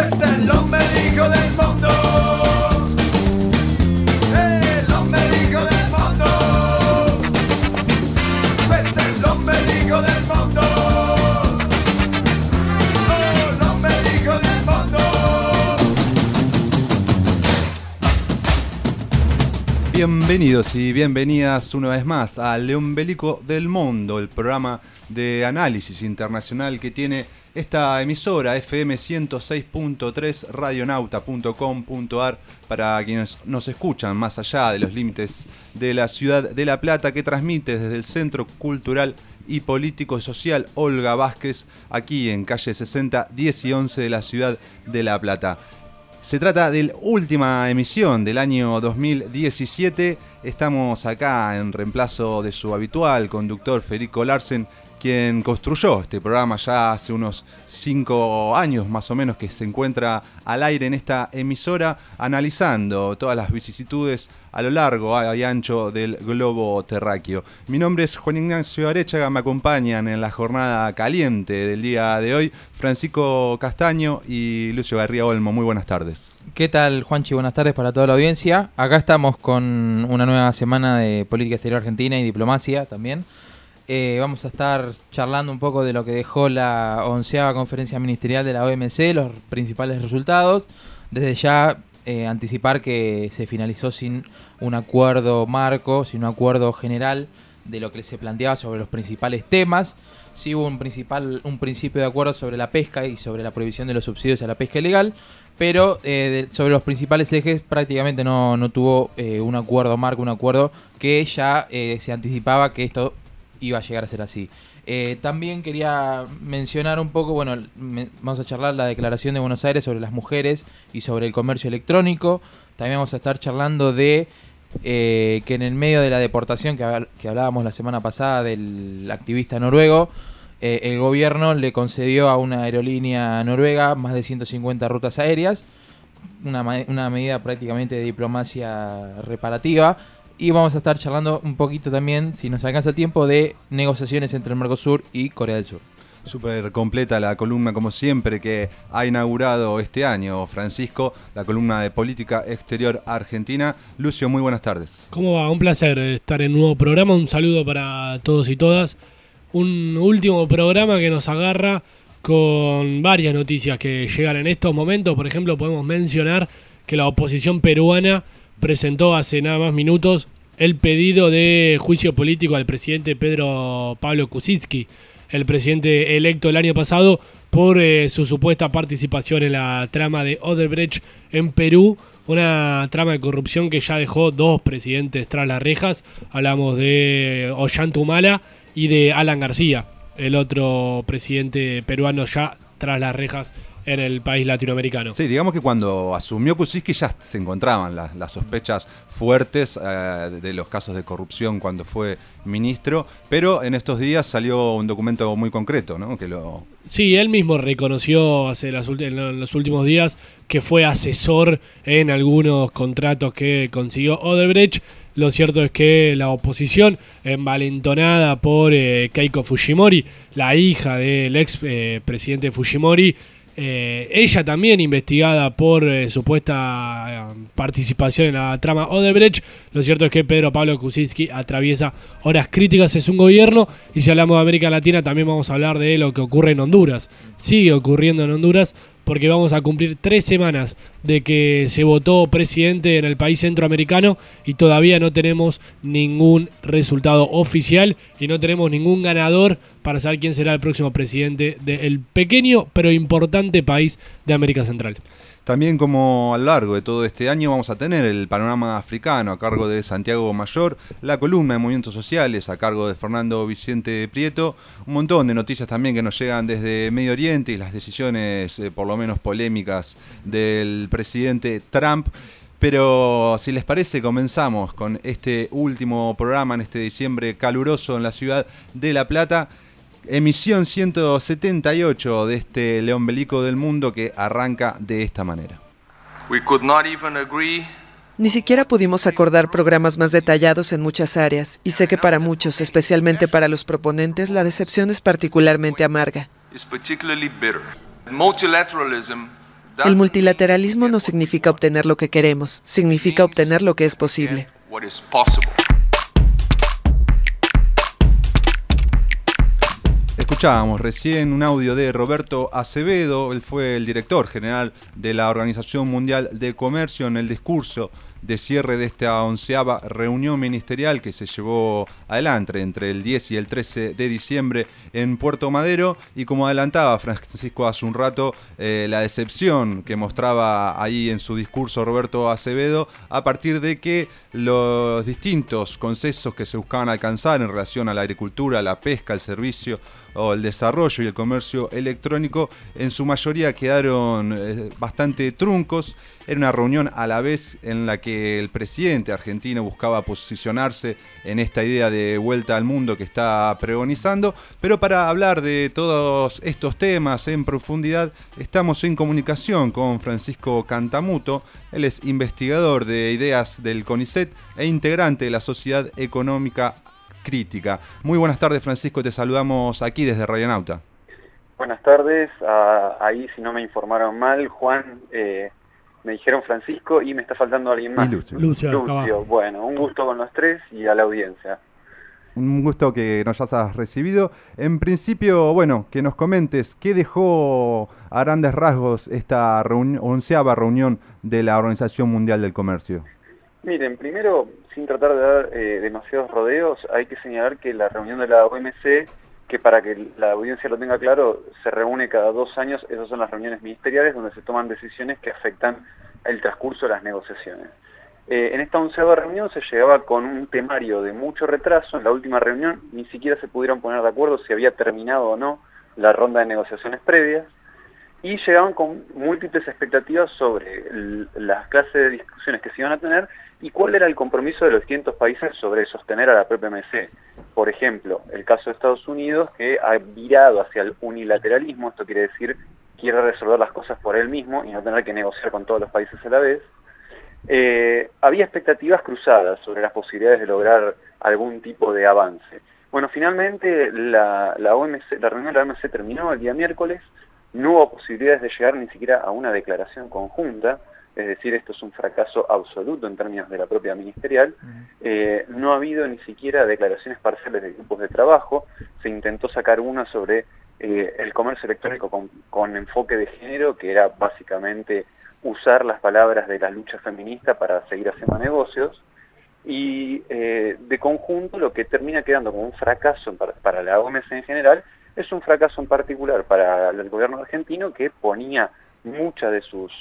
Este es el ombelico del mundo. El ombelico del mundo. Este es el ombelico del mundo. Oh, el ombelico del mundo. Bienvenidos y bienvenidas una vez más al Ombelico del Mundo, el programa de análisis internacional que tiene esta emisora FM 106.3 radionauta.com.ar para quienes nos escuchan más allá de los límites de la ciudad de La Plata, que transmite desde el Centro Cultural y Político y Social Olga Vázquez, aquí en calle 60, 10 y 11 de la ciudad de La Plata. Se trata de la última emisión del año 2017. Estamos acá en reemplazo de su habitual conductor Federico Larsen, quien construyó este programa ya hace unos 5 años más o menos que se encuentra al aire en esta emisora, analizando todas las vicisitudes a lo largo y ancho del globo terráqueo. Mi nombre es Juan Ignacio Arechaga, me acompañan en la jornada caliente del día de hoy Francisco Castaño y Lucio Garría Olmo. Muy buenas tardes. ¿Qué tal, Juanchi? Buenas tardes para toda la audiencia. Acá estamos con una nueva semana de política exterior argentina y diplomacia también. Vamos a estar charlando un poco de lo que dejó la 11ª conferencia ministerial de la OMC, los principales resultados. Desde ya anticipar que se finalizó sin un acuerdo marco, sin un acuerdo general de lo que se planteaba sobre los principales temas. Sí hubo un principio de acuerdo sobre la pesca y sobre la prohibición de los subsidios a la pesca ilegal, pero sobre los principales ejes prácticamente no tuvo un acuerdo marco, un acuerdo que ya se anticipaba que esto iba a llegar a ser así. También quería mencionar un poco, vamos a charlar la declaración de Buenos Aires sobre las mujeres y sobre el comercio electrónico. También vamos a estar charlando de que en el medio de la deportación que hablábamos la semana pasada del activista noruego, el gobierno le concedió a una aerolínea noruega más de 150 rutas aéreas, una medida prácticamente de diplomacia reparativa. Y vamos a estar charlando un poquito también, si nos alcanza el tiempo, de negociaciones entre el Mercosur y Corea del Sur. Súper completa la columna, como siempre, que ha inaugurado este año Francisco, la columna de política exterior argentina. Lucio, muy buenas tardes. ¿Cómo va? Un placer estar en un nuevo programa. Un saludo para todos y todas. Un último programa que nos agarra con varias noticias que llegan en estos momentos. Por ejemplo, podemos mencionar que la oposición peruana presentó hace nada más minutos el pedido de juicio político al presidente Pedro Pablo Kuczynski, el presidente electo el año pasado, por su supuesta participación en la trama de Odebrecht en Perú, una trama de corrupción que ya dejó 2 presidentes tras las rejas. Hablamos de Ollanta Humala y de Alan García, el otro presidente peruano ya tras las rejas en el país latinoamericano. Sí, digamos que cuando asumió Kuczynski ya se encontraban las sospechas fuertes de los casos de corrupción cuando fue ministro, pero en estos días salió un documento muy concreto, ¿no? Sí, él mismo reconoció en los últimos días que fue asesor en algunos contratos que consiguió Odebrecht. Lo cierto es que la oposición, envalentonada por Keiko Fujimori, la hija del ex presidente Fujimori, ella también investigada por supuesta participación en la trama Odebrecht. Lo cierto es que Pedro Pablo Kuczynski atraviesa horas críticas en su gobierno, y si hablamos de América Latina también vamos a hablar de lo que ocurre en Honduras. Sigue ocurriendo en Honduras porque vamos a cumplir 3 semanas de que se votó presidente en el país centroamericano y todavía no tenemos ningún resultado oficial y no tenemos ningún ganador para saber quién será el próximo presidente del pequeño pero importante país de América Central. También, como a lo largo de todo este año, vamos a tener el panorama africano a cargo de Santiago Mayor, la columna de movimientos sociales a cargo de Fernando Vicente Prieto, un montón de noticias también que nos llegan desde Medio Oriente y las decisiones, por lo menos polémicas, del presidente Trump. Pero si les parece, comenzamos con este último programa en este diciembre caluroso en la ciudad de La Plata. Emisión 178 de este Ombelico del Mundo, que arranca de esta manera. Ni siquiera pudimos acordar programas más detallados en muchas áreas, y sé que para muchos, especialmente para los proponentes, la decepción es particularmente amarga. El multilateralismo no significa obtener lo que queremos, significa obtener lo que es posible. Escuchábamos recién un audio de Roberto Acevedo, él fue el director general de la Organización Mundial de Comercio en el discurso de cierre de esta 11ª reunión ministerial que se llevó adelante entre el 10 y el 13 de diciembre en Puerto Madero, y como adelantaba Francisco hace un rato, la decepción que mostraba ahí en su discurso Roberto Acevedo a partir de que los distintos consensos que se buscaban alcanzar en relación a la agricultura, la pesca, el servicio o el desarrollo y el comercio electrónico en su mayoría quedaron bastante truncos. Era una reunión a la vez en la que el presidente argentino buscaba posicionarse en esta idea de vuelta al mundo que está pregonizando, pero para hablar de todos estos temas en profundidad estamos en comunicación con Francisco Cantamuto. Él es investigador de ideas del CONICET e integrante de la Sociedad Económica Crítica. Muy buenas tardes, Francisco, te saludamos aquí desde Radionauta. Buenas tardes, ahí si no me informaron mal, Juan, me dijeron Francisco y me está faltando alguien más. Lucio. Bueno, un gusto con los tres y a la audiencia. Un gusto que nos hayas recibido. En principio, bueno, que nos comentes qué dejó a grandes rasgos esta 11ª reunión de la Organización Mundial del Comercio. Miren, primero, sin tratar de dar demasiados rodeos, hay que señalar que la reunión de la OMC, que para que la audiencia lo tenga claro, se reúne cada 2 años, esas son las reuniones ministeriales donde se toman decisiones que afectan el transcurso de las negociaciones. En esta 11ª reunión se llegaba con un temario de mucho retraso. En la última reunión ni siquiera se pudieron poner de acuerdo si había terminado o no la ronda de negociaciones previas, y llegaban con múltiples expectativas sobre las clases de discusiones que se iban a tener y cuál era el compromiso de los distintos países sobre sostener a la propia OMC. Por ejemplo, el caso de Estados Unidos, que ha virado hacia el unilateralismo, esto quiere decir quiere resolver las cosas por él mismo y no tener que negociar con todos los países a la vez. Había expectativas cruzadas sobre las posibilidades de lograr algún tipo de avance. Bueno, finalmente la reunión de la OMC terminó el día miércoles, no hubo posibilidades de llegar ni siquiera a una declaración conjunta, es decir, esto es un fracaso absoluto en términos de la propia ministerial. No ha habido ni siquiera declaraciones parciales de grupos de trabajo. Se intentó sacar una sobre el comercio electrónico con enfoque de género, que era básicamente usar las palabras de la lucha feminista para seguir haciendo negocios, y de conjunto lo que termina quedando como un fracaso para la OMC en general es un fracaso en particular para el gobierno argentino, que ponía muchas de sus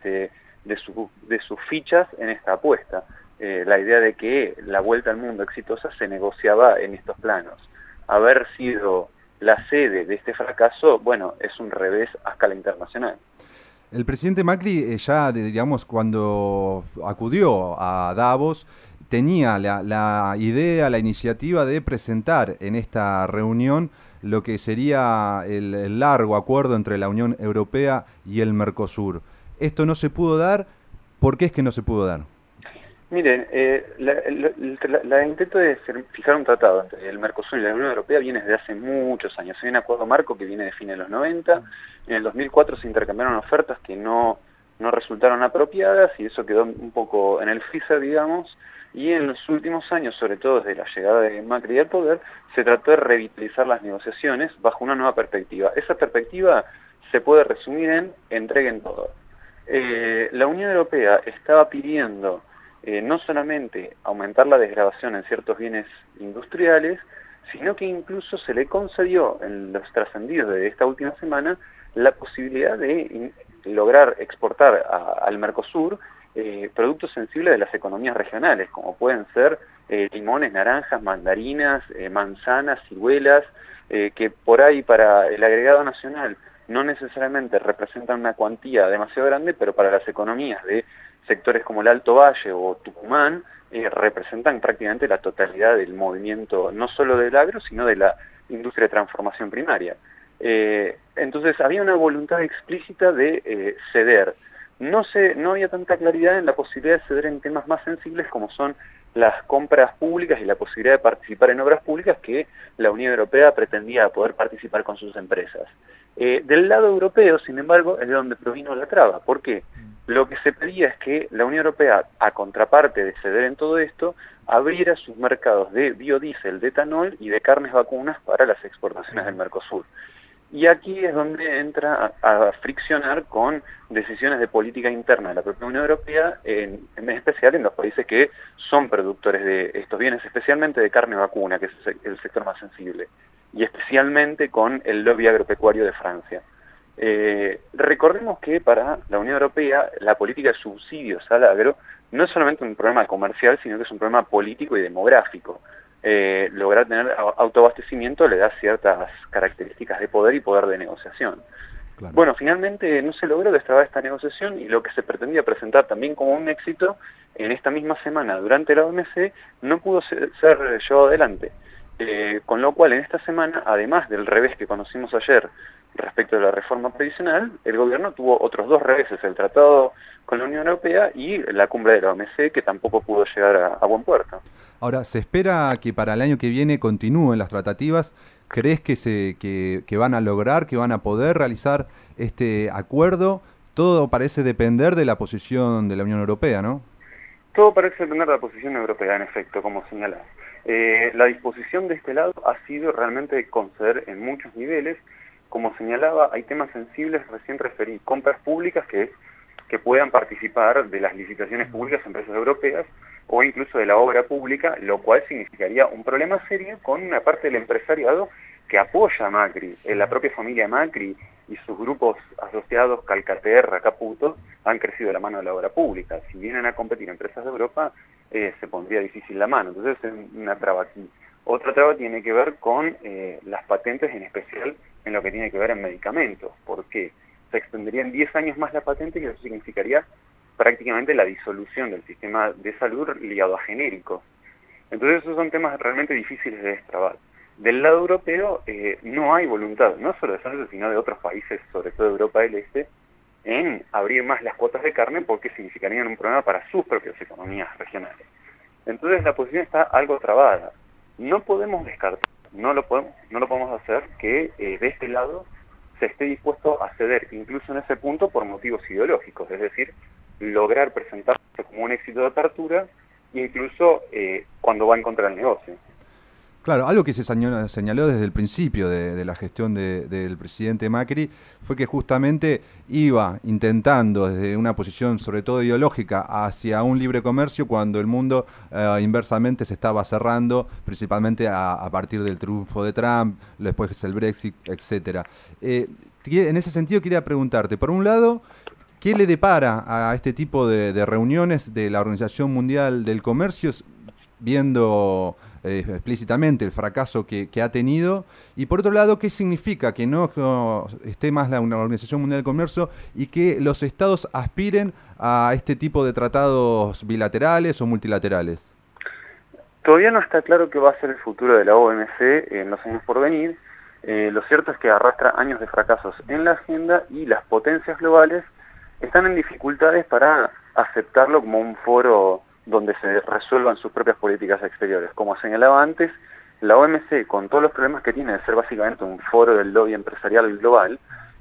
fichas en esta apuesta. La idea de que la vuelta al mundo exitosa se negociaba en estos planos. Haber sido la sede de este fracaso, bueno, es un revés a escala internacional. El presidente Macri ya, digamos, cuando acudió a Davos, tenía la idea, la iniciativa de presentar en esta reunión lo que sería el largo acuerdo entre la Unión Europea y el Mercosur. Esto no se pudo dar. ¿Por qué es que no se pudo dar? Miren, la intento de fijar un tratado entre el Mercosur y la Unión Europea viene desde hace muchos años. Hay un acuerdo marco que viene de fines de los 90. En el 2004 se intercambiaron ofertas que no resultaron apropiadas y eso quedó un poco en el freezer, digamos. Y en los últimos años, sobre todo desde la llegada de Macri al poder, se trató de revitalizar las negociaciones bajo una nueva perspectiva. Esa perspectiva se puede resumir en entreguen todo. La Unión Europea estaba pidiendo no solamente aumentar la desgravación en ciertos bienes industriales, sino que incluso se le concedió en los trascendidos de esta última semana la posibilidad de lograr exportar al Mercosur productos sensibles de las economías regionales, como pueden ser limones, naranjas, mandarinas, manzanas, ciruelas, que por ahí para el agregado nacional no necesariamente representan una cuantía demasiado grande, pero para las economías de sectores como el Alto Valle o Tucumán representan prácticamente la totalidad del movimiento, no solo del agro, sino de la industria de transformación primaria. Entonces había una voluntad explícita de ceder. No había tanta claridad en la posibilidad de ceder en temas más sensibles como son las compras públicas y la posibilidad de participar en obras públicas que la Unión Europea pretendía poder participar con sus empresas. Del lado europeo, sin embargo, es de donde provino la traba. ¿Por qué? Lo que se pedía es que la Unión Europea, a contraparte de ceder en todo esto, abriera sus mercados de biodiesel, de etanol y de carnes vacunas para las exportaciones del Mercosur. Y aquí es donde entra a friccionar con decisiones de política interna de la propia Unión Europea, en especial en los países que son productores de estos bienes, especialmente de carne vacuna, que es el sector más sensible, y especialmente con el lobby agropecuario de Francia. Recordemos que para la Unión Europea la política de subsidios al agro no es solamente un problema comercial, sino que es un problema político y demográfico. Lograr tener autoabastecimiento le da ciertas características de poder y poder de negociación. Claro. Bueno, finalmente no se logró destrabar esta negociación y lo que se pretendía presentar también como un éxito en esta misma semana durante la OMC no pudo ser llevado adelante. Con lo cual en esta semana, además del revés que conocimos ayer respecto de la reforma previsional, el gobierno tuvo otros dos reveses, el tratado con la Unión Europea y la cumbre de la OMC, que tampoco pudo llegar a buen puerto. Ahora, se espera que para el año que viene continúen las tratativas. ¿Crees que van a lograr, que van a poder realizar este acuerdo? Todo parece depender de la posición de la Unión Europea, ¿no? Todo parece depender de la posición europea, en efecto, como señalás. La disposición de este lado ha sido realmente conceder en muchos niveles. Como señalaba, hay temas sensibles, recién referí, compras públicas que puedan participar de las licitaciones públicas a empresas europeas o incluso de la obra pública, lo cual significaría un problema serio con una parte del empresariado que apoya a Macri. La propia familia Macri y sus grupos asociados, Calcaterra, Caputo, han crecido de la mano de la obra pública. Si vienen a competir empresas de Europa, se pondría difícil la mano. Entonces es una traba aquí. Otra traba tiene que ver con las patentes, en especial en lo que tiene que ver en medicamentos. ¿Por qué? Se extenderían 10 años más la patente y eso significaría prácticamente la disolución del sistema de salud ligado a genéricos. Entonces esos son temas realmente difíciles de destrabar. Del lado europeo no hay voluntad, no solo de Francia, sino de otros países, sobre todo de Europa del Este, en abrir más las cuotas de carne porque significarían un problema para sus propias economías regionales. Entonces la posición está algo trabada. No podemos descartar, no lo podemos hacer que de este lado se esté dispuesto a ceder, incluso en ese punto por motivos ideológicos, es decir, lograr presentarse como un éxito de apertura, incluso cuando va en contra del negocio. Claro, algo que se señaló desde el principio de la gestión del presidente Macri fue que justamente iba intentando desde una posición sobre todo ideológica hacia un libre comercio cuando el mundo inversamente se estaba cerrando, principalmente a partir del triunfo de Trump, después el Brexit, etcétera. En ese sentido quería preguntarte, por un lado, ¿qué le depara a este tipo de reuniones de la Organización Mundial del Comercio, viendo explícitamente el fracaso que ha tenido? Y por otro lado, ¿qué significa que no esté más una Organización Mundial del Comercio y que los estados aspiren a este tipo de tratados bilaterales o multilaterales? Todavía no está claro qué va a ser el futuro de la OMC en los años por venir. Lo cierto es que arrastra años de fracasos en la agenda y las potencias globales están en dificultades para aceptarlo como un foro donde se resuelvan sus propias políticas exteriores. Como señalaba antes, la OMC, con todos los problemas que tiene de ser básicamente un foro del lobby empresarial global,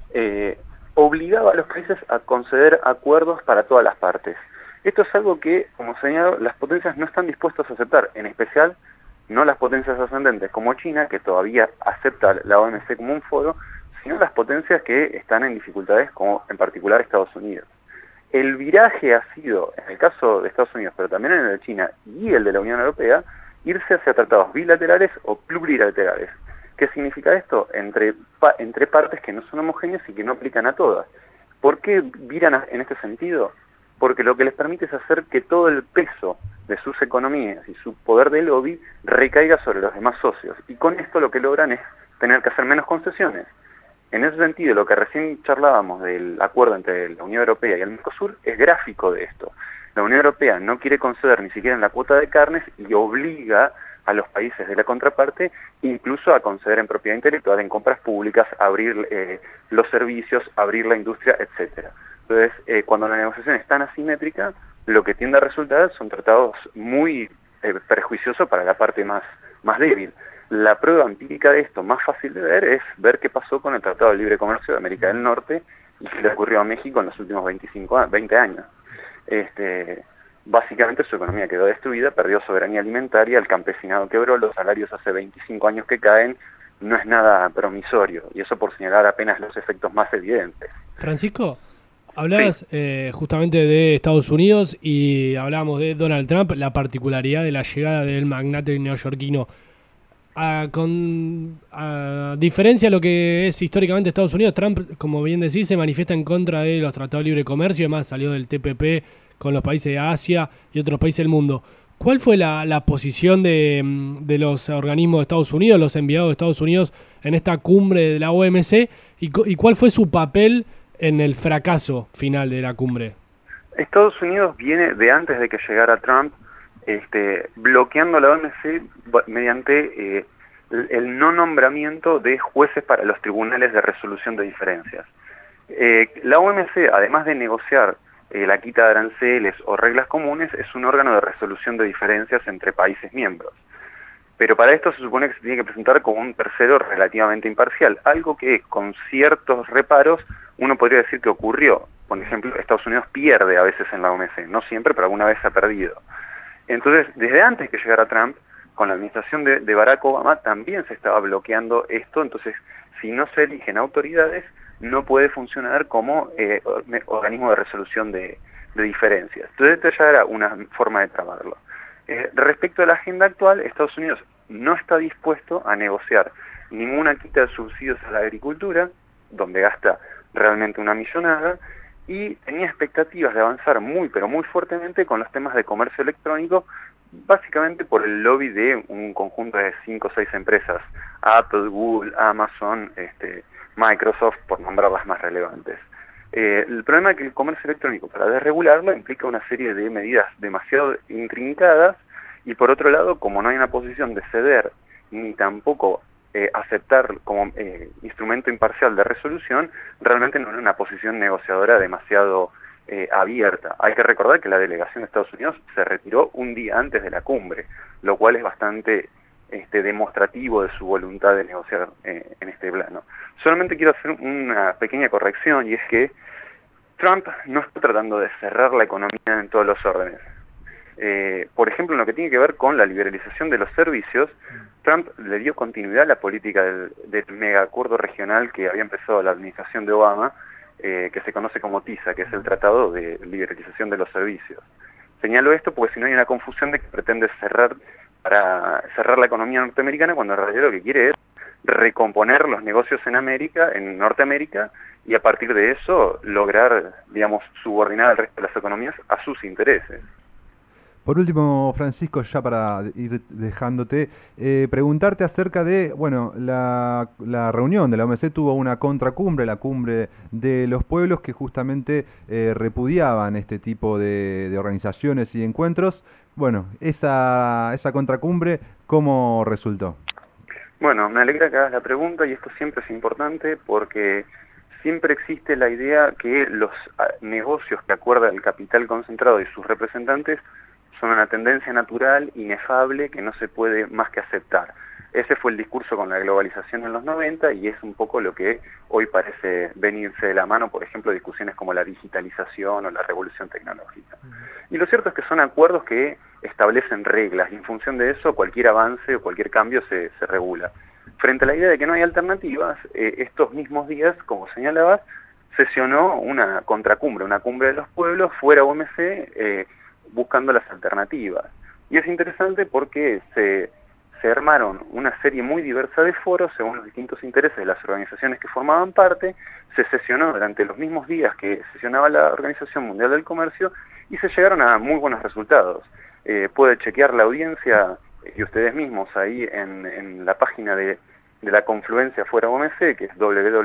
obligaba a los países a conceder acuerdos para todas las partes. Esto es algo que, como señaló, las potencias no están dispuestas a aceptar, en especial no las potencias ascendentes como China, que todavía acepta la OMC como un foro, sino las potencias que están en dificultades, como en particular Estados Unidos. El viraje ha sido, en el caso de Estados Unidos, pero también en el de China y el de la Unión Europea, irse hacia tratados bilaterales o plurilaterales. ¿Qué significa esto? Entre partes que no son homogéneas y que no aplican a todas. ¿Por qué viran en este sentido? Porque lo que les permite es hacer que todo el peso de sus economías y su poder de lobby recaiga sobre los demás socios. Y con esto lo que logran es tener que hacer menos concesiones. En ese sentido, lo que recién charlábamos del acuerdo entre la Unión Europea y el Mercosur es gráfico de esto. La Unión Europea no quiere conceder ni siquiera en la cuota de carnes y obliga a los países de la contraparte incluso a conceder en propiedad intelectual, en compras públicas, abrir los servicios, abrir la industria, etcétera. Entonces, cuando la negociación es tan asimétrica, lo que tiende a resultar son tratados muy perjuicioso para la parte más débil. La prueba empírica de esto, más fácil de ver, es ver qué pasó con el Tratado de Libre Comercio de América del Norte y qué le ocurrió a México en los últimos 20 años. Básicamente su economía quedó destruida, perdió soberanía alimentaria, el campesinado quebró, los salarios hace 25 años que caen, no es nada promisorio, y eso por señalar apenas los efectos más evidentes. Francisco, hablabas justamente de Estados Unidos y hablábamos de Donald Trump, la particularidad de la llegada del magnate neoyorquino. A diferencia de lo que es históricamente Estados Unidos, Trump, como bien decís, se manifiesta en contra de los tratados de libre comercio, además salió del TPP con los países de Asia y otros países del mundo. ¿Cuál fue la posición de los organismos de Estados Unidos, los enviados de Estados Unidos en esta cumbre de la OMC y cuál fue su papel en el fracaso final de la cumbre? Estados Unidos viene de antes de que llegara Trump bloqueando la OMC mediante el no nombramiento de jueces para los tribunales de resolución de diferencias. La OMC, además de negociar la quita de aranceles o reglas comunes, es un órgano de resolución de diferencias entre países miembros. Pero para esto se supone que se tiene que presentar como un tercero relativamente imparcial, algo que con ciertos reparos uno podría decir que ocurrió. Por ejemplo, Estados Unidos pierde a veces en la OMC, no siempre, pero alguna vez ha perdido. Entonces, desde antes que llegara Trump, con la administración de Barack Obama, también se estaba bloqueando esto. Entonces, si no se eligen autoridades, no puede funcionar como organismo de resolución de diferencias. Entonces, esta ya era una forma de trabarlo. Respecto a la agenda actual, Estados Unidos no está dispuesto a negociar ninguna quita de subsidios a la agricultura, donde gasta realmente una millonada, y tenía expectativas de avanzar muy pero muy fuertemente con los temas de comercio electrónico, básicamente por el lobby de un conjunto de 5 o 6 empresas, Apple, Google, Amazon, Microsoft, por nombrar las más relevantes. El problema es que el comercio electrónico, para desregularlo, implica una serie de medidas demasiado intrincadas, y por otro lado, como no hay una posición de ceder ni tampoco aceptar como instrumento imparcial de resolución, realmente no era una posición negociadora demasiado abierta. Hay que recordar que la delegación de Estados Unidos se retiró un día antes de la cumbre, lo cual es bastante demostrativo de su voluntad de negociar en este plano. Solamente quiero hacer una pequeña corrección, y es que Trump no está tratando de cerrar la economía en todos los órdenes. Por ejemplo, en lo que tiene que ver con la liberalización de los servicios, Trump le dio continuidad a la política del megaacuerdo regional que había empezado la administración de Obama, que se conoce como TISA, que es el Tratado de Liberalización de los Servicios. Señalo esto porque si no hay una confusión de que pretende cerrar la economía norteamericana, cuando en realidad lo que quiere es recomponer los negocios en Norteamérica, y a partir de eso lograr, digamos, subordinar al resto de las economías a sus intereses. Por último, Francisco, ya para ir dejándote, preguntarte acerca de, bueno, la reunión de la OMC tuvo una contracumbre, la cumbre de los pueblos, que justamente repudiaban este tipo de organizaciones y encuentros. Bueno, esa contracumbre, ¿cómo resultó? Bueno, me alegra que hagas la pregunta, y esto siempre es importante porque siempre existe la idea que los negocios que acuerda el capital concentrado y sus representantes son una tendencia natural, inefable, que no se puede más que aceptar. Ese fue el discurso con la globalización en los 90, y es un poco lo que hoy parece venirse de la mano, por ejemplo, discusiones como la digitalización o la revolución tecnológica. Y lo cierto es que son acuerdos que establecen reglas, y en función de eso cualquier avance o cualquier cambio se regula. Frente a la idea de que no hay alternativas, estos mismos días, como señalabas, sesionó una contracumbre, una cumbre de los pueblos fuera OMC, buscando las alternativas. Y es interesante porque se armaron una serie muy diversa de foros según los distintos intereses de las organizaciones que formaban parte. Se sesionó durante los mismos días que sesionaba la Organización Mundial del Comercio, y se llegaron a muy buenos resultados. Puede chequear la audiencia y ustedes mismos ahí en la página de la confluencia Fuera OMC, que es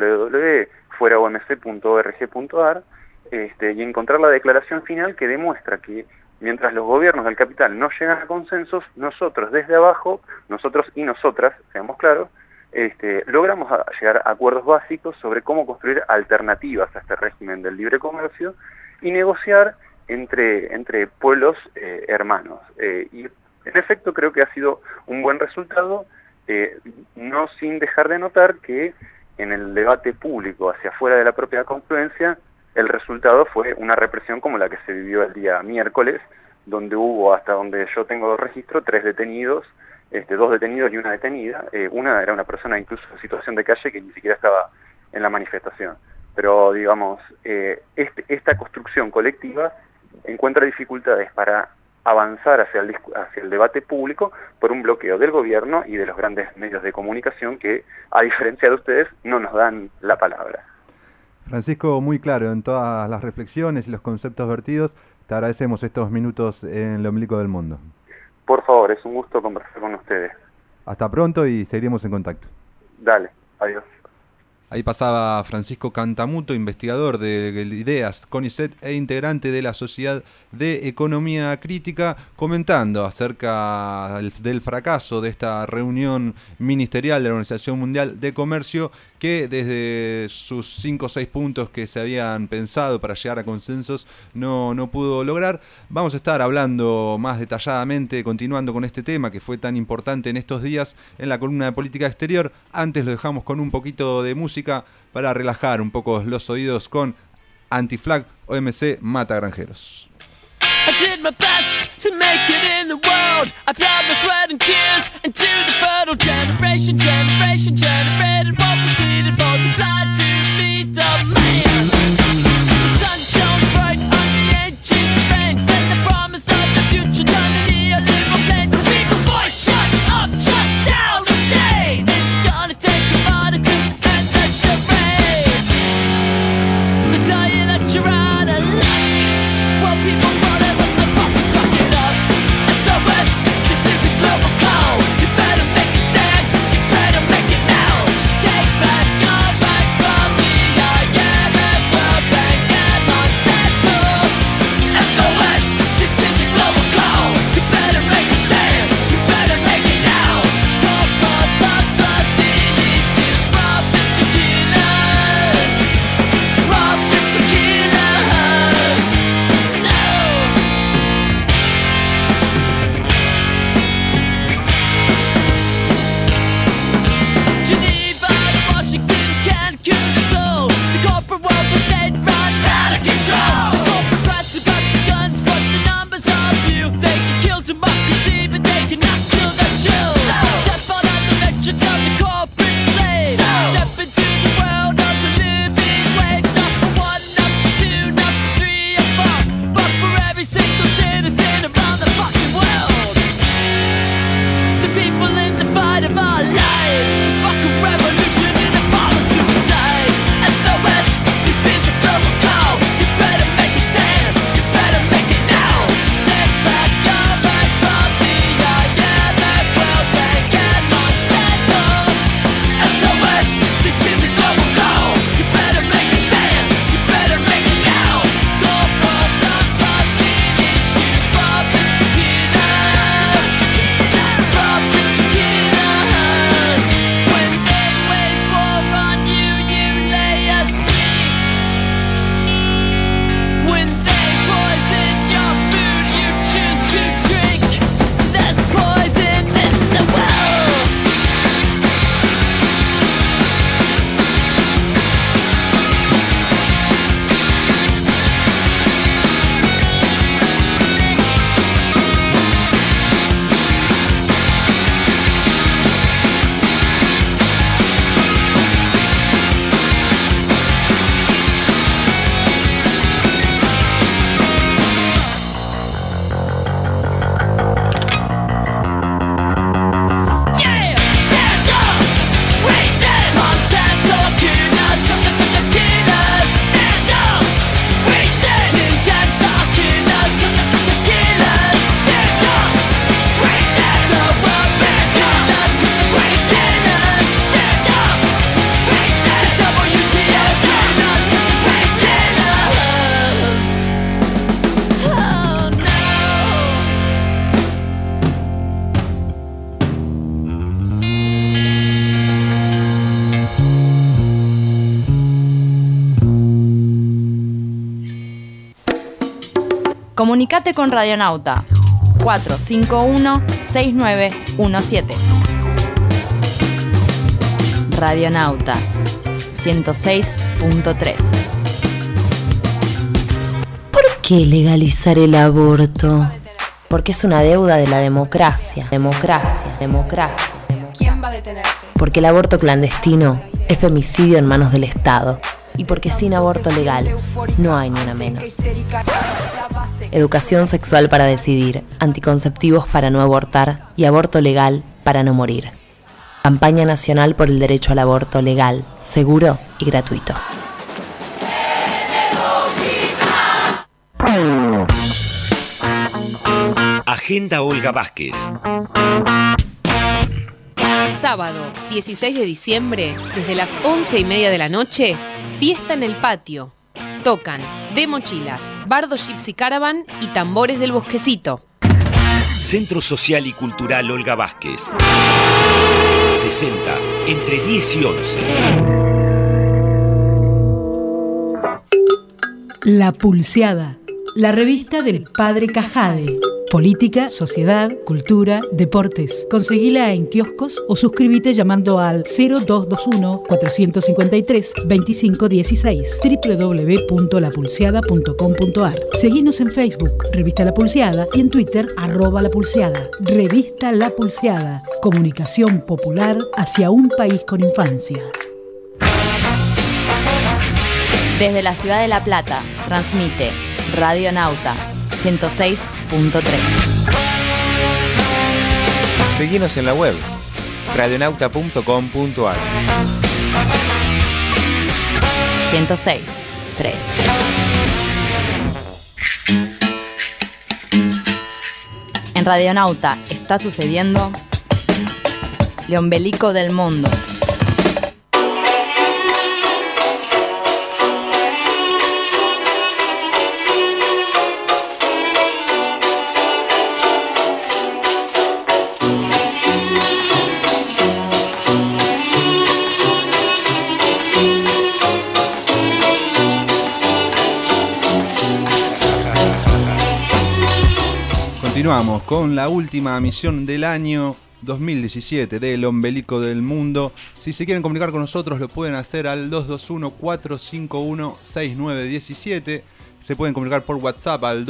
www.fueraomc.org.ar, y encontrar la declaración final que demuestra que mientras los gobiernos del capital no llegan a consensos, nosotros desde abajo, nosotros y nosotras, seamos claros, logramos llegar a acuerdos básicos sobre cómo construir alternativas a este régimen del libre comercio y negociar entre pueblos hermanos. Y En efecto, creo que ha sido un buen resultado, no sin dejar de notar que en el debate público hacia afuera de la propia confluencia, el resultado fue una represión como la que se vivió el día miércoles, donde hubo, hasta donde yo tengo registro, 3 detenidos, 2 detenidos y una detenida. Una era una persona incluso en situación de calle que ni siquiera estaba en la manifestación. Pero, digamos, esta construcción colectiva encuentra dificultades para avanzar hacia el debate público por un bloqueo del gobierno y de los grandes medios de comunicación que, a diferencia de ustedes, no nos dan la palabra. Francisco, muy claro en todas las reflexiones y los conceptos vertidos. Te agradecemos estos minutos en el Ombelico del Mundo. Por favor, es un gusto conversar con ustedes. Hasta pronto y seguiremos en contacto. Dale, adiós. Ahí pasaba Francisco Cantamuto, investigador de IDEAS, CONICET e integrante de la Sociedad de Economía Crítica, comentando acerca del fracaso de esta reunión ministerial de la Organización Mundial de Comercio, que desde sus 5 o 6 puntos que se habían pensado para llegar a consensos no pudo lograr. Vamos a estar hablando más detalladamente, continuando con este tema que fue tan importante en estos días en la columna de Política Exterior. Antes lo dejamos con un poquito de música para relajar un poco los oídos con Anti-Flag, OMC Mata Granjeros. I did my best to make it in the world. I poured my sweat and tears into the fertile generation generated what was needed for supply to meet demand. The sun shone bright on the ancient range, then the promise of the future turned the neoliberal plains. The people's voice shut up, shut down, insane. It's gonna take a lot to end the charade. They tell you that you're out of luck. Well, people fall in once the profits rock it up. SOS, this is a global call. You better make a stand, you better make it now. Take back your rights from the IMF, World Bank and Monsanto. SOS, this is a global call. You better make a stand, you better make it now. Corporate autocracy needs to profits to kill us. Profits to kill us. No. Geneva to Washington, Cancun to Seoul. The corporate world was state run out of control. Corporates have got the guns, but the numbers are few. They can kill democracy, but they cannot kill the chills. Step out of the metrics of the corporate slave. Step into the world of the living wage. Not for 1, not for 2, not for 3 or 4, but for every single citizen around the fucking world. The people in the fight of our lives spark a revolution in the form of suicide. SOS, this is a global call. You better make a stand, you better make it now. Take back your rights from the IMF, World Bank and Monsanto. SOS, this is a global call. You better make a stand, you better make it now. Corporate autocracy needs to profits to kill us. Profits to kill us. When they wage war on you, you lay asleep. When they poison your food, you choose to drink. There's poison in the world. Yeah! Stand up! Raise it! Monsanto killers! Killers! Stand up! Raise it! Syngenta killers! Killers! Stand up! Raise it! The world stand up! Raise it! Stand up! Raise it! WTO killers! Raise it! Oh no! Comunicate con Radionauta 221-451-6917. Radionauta 106.3. ¿Por qué legalizar el aborto? Porque es una deuda de la democracia. Democracia. ¿Quién va a detenerte? Porque el aborto clandestino es femicidio en manos del Estado. Y porque sin aborto legal no hay ni una menos. Educación sexual para decidir, anticonceptivos para no abortar y aborto legal para no morir. Campaña nacional por el derecho al aborto legal, seguro y gratuito. Agenda Olga Vázquez. Sábado, 16 de diciembre, desde las 11:30 de la noche, fiesta en el patio. Tocan De Mochilas, Bardo Gypsy Caravan y Tambores del Bosquecito. Centro Social y Cultural Olga Vázquez. 60, entre 10 y 11. La Pulseada, la revista del Padre Cajade. Política, sociedad, cultura, deportes. Conseguila en kioscos o suscríbete llamando al 0221-453-2516 www.lapulseada.com.ar. Seguinos en Facebook, Revista La Pulseada, y en Twitter, @lapulseada. Revista La Pulseada. Comunicación popular hacia un país con infancia. Desde la ciudad de La Plata, transmite Radionauta 106.3. Seguinos en la web radionauta.com.ar. 106.3. En Radionauta está sucediendo Leombelico del Mundo. Continuamos con la última misión del año 2017 del Ombelico del Mundo. Si se quieren comunicar con nosotros lo pueden hacer al 221-451-6917. Se pueden comunicar por WhatsApp al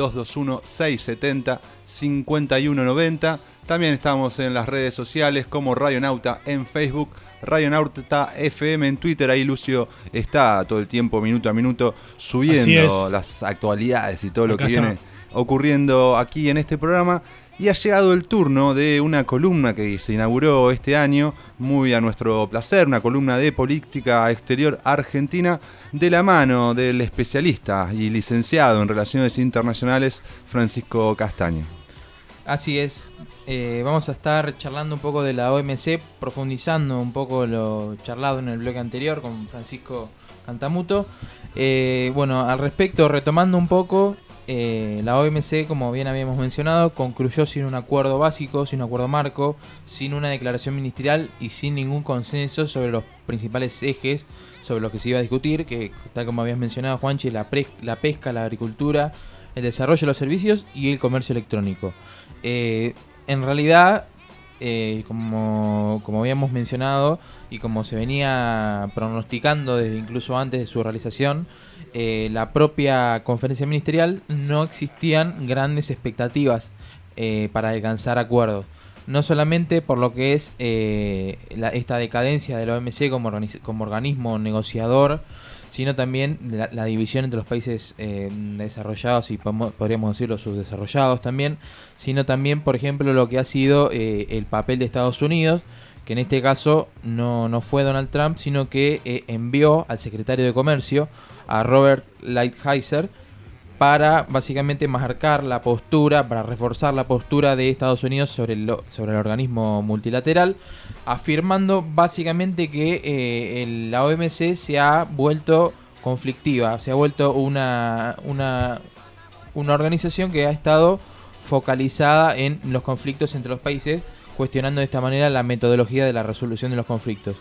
221-670-5190. También estamos en las redes sociales como Radionauta en Facebook, Radionauta FM en Twitter. Ahí Lucio está todo el tiempo, minuto a minuto, subiendo las actualidades y todo lo que viene ocurriendo aquí en este programa. Y ha llegado el turno de una columna que se inauguró este año, muy a nuestro placer, una columna de política exterior argentina, de la mano del especialista y licenciado en Relaciones Internacionales, Francisco Castaño. Así es, vamos a estar charlando un poco de la OMC, profundizando un poco lo charlado en el bloque anterior con Francisco Cantamuto. Bueno, al respecto, retomando un poco, la OMC, como bien habíamos mencionado, concluyó sin un acuerdo básico, sin un acuerdo marco, sin una declaración ministerial y sin ningún consenso sobre los principales ejes sobre los que se iba a discutir, que tal como habías mencionado, Juanchi, la pesca, la agricultura, el desarrollo de los servicios y el comercio electrónico. En realidad, como habíamos mencionado y como se venía pronosticando desde incluso antes de su realización, la propia conferencia ministerial, no existían grandes expectativas para alcanzar acuerdos. No solamente por lo que es esta decadencia de la OMC como organismo negociador, sino también la división entre los países desarrollados y podríamos decirlo subdesarrollados también, sino también, por ejemplo, lo que ha sido el papel de Estados Unidos, que en este caso no fue Donald Trump, sino que envió al secretario de Comercio, a Robert Lighthizer, para básicamente marcar la postura, para reforzar la postura de Estados Unidos sobre el organismo multilateral, afirmando básicamente que la OMC se ha vuelto conflictiva, se ha vuelto una organización que ha estado focalizada en los conflictos entre los países, cuestionando de esta manera la metodología de la resolución de los conflictos.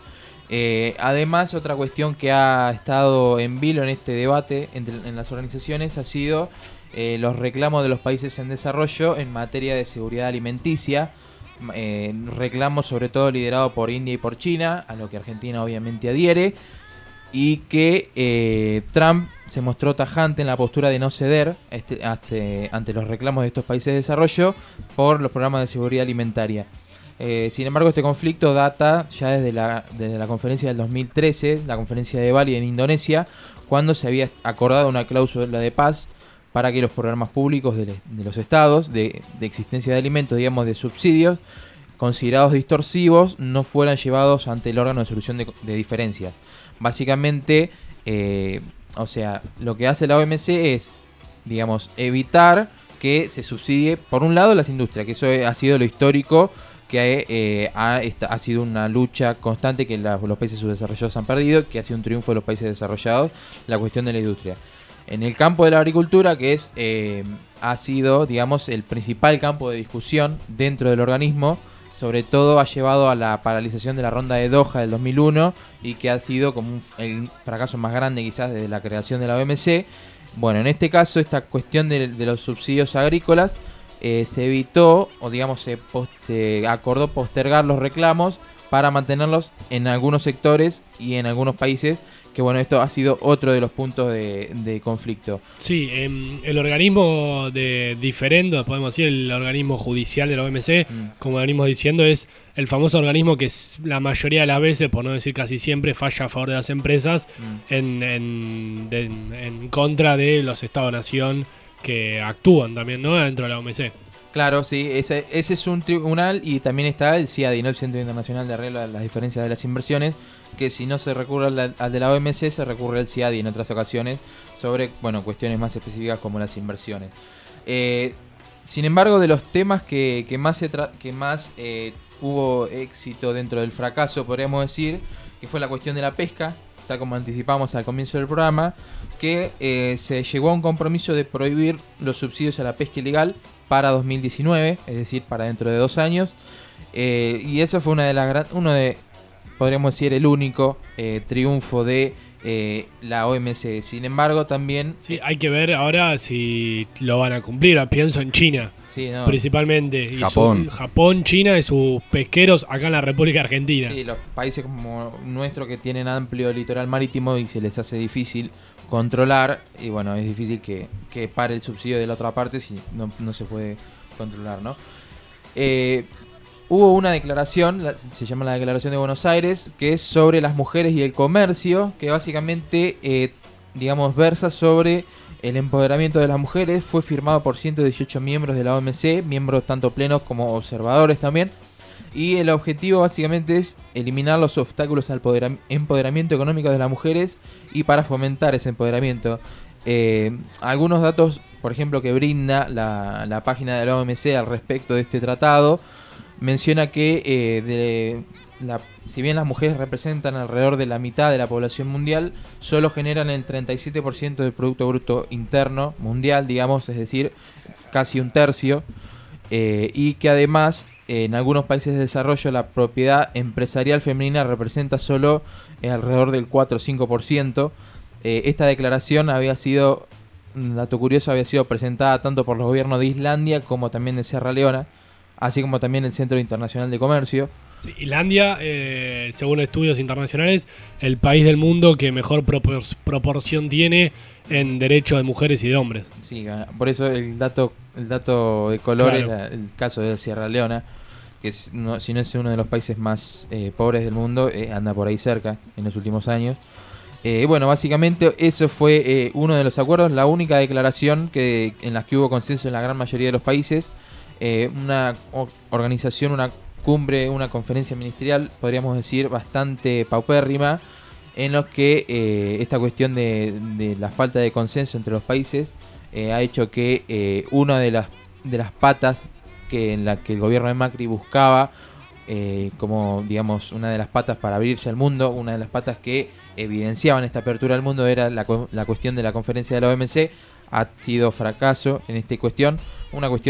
Además, otra cuestión que ha estado en vilo en este debate en las organizaciones ha sido los reclamos de los países en desarrollo en materia de seguridad alimenticia, reclamos sobre todo liderados por India y por China, a lo que Argentina obviamente adhiere, y que Trump se mostró tajante en la postura de no ceder ante los reclamos de estos países de desarrollo por los programas de seguridad alimentaria. Sin embargo, este conflicto data ya desde la conferencia del 2013, la conferencia de Bali en Indonesia, cuando se había acordado una cláusula de paz para que los programas públicos de los estados de existencia de alimentos, digamos de subsidios, considerados distorsivos, no fueran llevados ante el órgano de solución de diferencias. Básicamente, o sea, lo que hace la OMC es, digamos, evitar que se subsidie, por un lado, las industrias, que eso ha sido lo histórico, que ha sido una lucha constante que los países subdesarrollados han perdido, que ha sido un triunfo de los países desarrollados, la cuestión de la industria. En el campo de la agricultura, que ha sido, digamos, el principal campo de discusión dentro del organismo, sobre todo ha llevado a la paralización de la ronda de Doha del 2001 y que ha sido como el fracaso más grande quizás desde la creación de la OMC. Bueno, en este caso, esta cuestión de los subsidios agrícolas se evitó, o digamos se acordó postergar los reclamos para mantenerlos en algunos sectores y en algunos países, que bueno, esto ha sido otro de los puntos de conflicto. Sí, el organismo de diferendo, podemos decir, el organismo judicial de la OMC, como venimos diciendo, es el famoso organismo que la mayoría de las veces, por no decir casi siempre, falla a favor de las empresas en contra de los Estados-nación que actúan también, ¿no?, dentro de la OMC. Claro, sí, ese es un tribunal, y también está el CIADI, ¿no?, el Centro Internacional de Arreglo de las Diferencias de las Inversiones, que si no se recurre al de la OMC, se recurre al CIADI en otras ocasiones sobre, bueno, cuestiones más específicas como las inversiones. Sin embargo, de los temas que más hubo éxito dentro del fracaso, podríamos decir, que fue la cuestión de la pesca, tal como anticipamos al comienzo del programa, que se llegó a un compromiso de prohibir los subsidios a la pesca ilegal para 2019, es decir, para dentro de 2 años, y eso fue podríamos decir, el único triunfo de la OMC. Sin embargo, también... Sí, hay que ver ahora si lo van a cumplir. Pienso en China, sí, no, principalmente. Y Japón, China y sus pesqueros acá en la República Argentina. Sí, los países como nuestro que tienen amplio litoral marítimo y se les hace difícil controlar, y bueno, es difícil que pare el subsidio de la otra parte si no se puede controlar, ¿no? Hubo una declaración, se llama la Declaración de Buenos Aires, que es sobre las mujeres y el comercio, que básicamente, digamos, versa sobre el empoderamiento de las mujeres. Fue firmado por 118 miembros de la OMC, miembros tanto plenos como observadores también. Y el objetivo básicamente es eliminar los obstáculos al empoderamiento económico de las mujeres y para fomentar ese empoderamiento. Algunos datos, por ejemplo, que brinda la página de la OMC al respecto de este tratado, menciona que si bien las mujeres representan alrededor de la mitad de la población mundial, solo generan el 37% del Producto Bruto Interno Mundial, digamos, es decir, casi un tercio, y que además en algunos países de desarrollo la propiedad empresarial femenina representa solo alrededor del 4 o 5%. Esta declaración había sido, un dato curioso, había sido presentada tanto por los gobiernos de Islandia como también de Sierra Leona, así como también el Centro Internacional de Comercio. Sí, Islandia, según estudios internacionales, el país del mundo que mejor proporción tiene en derechos de mujeres y de hombres. Sí, por eso el dato de color, claro, es el caso de Sierra Leona, que si no es uno de los países más pobres del mundo, anda por ahí cerca en los últimos años. Bueno, básicamente eso fue uno de los acuerdos, la única declaración en la que hubo consenso en la gran mayoría de los países. Una organización, una cumbre, una conferencia ministerial, podríamos decir, bastante paupérrima, en los que esta cuestión de la falta de consenso entre los países ha hecho que una de las patas en la que el gobierno de Macri buscaba, como digamos una de las patas para abrirse al mundo, una de las patas que evidenciaban esta apertura al mundo era la cuestión de la conferencia de la OMC, ha sido fracaso en esta cuestión, una cuestión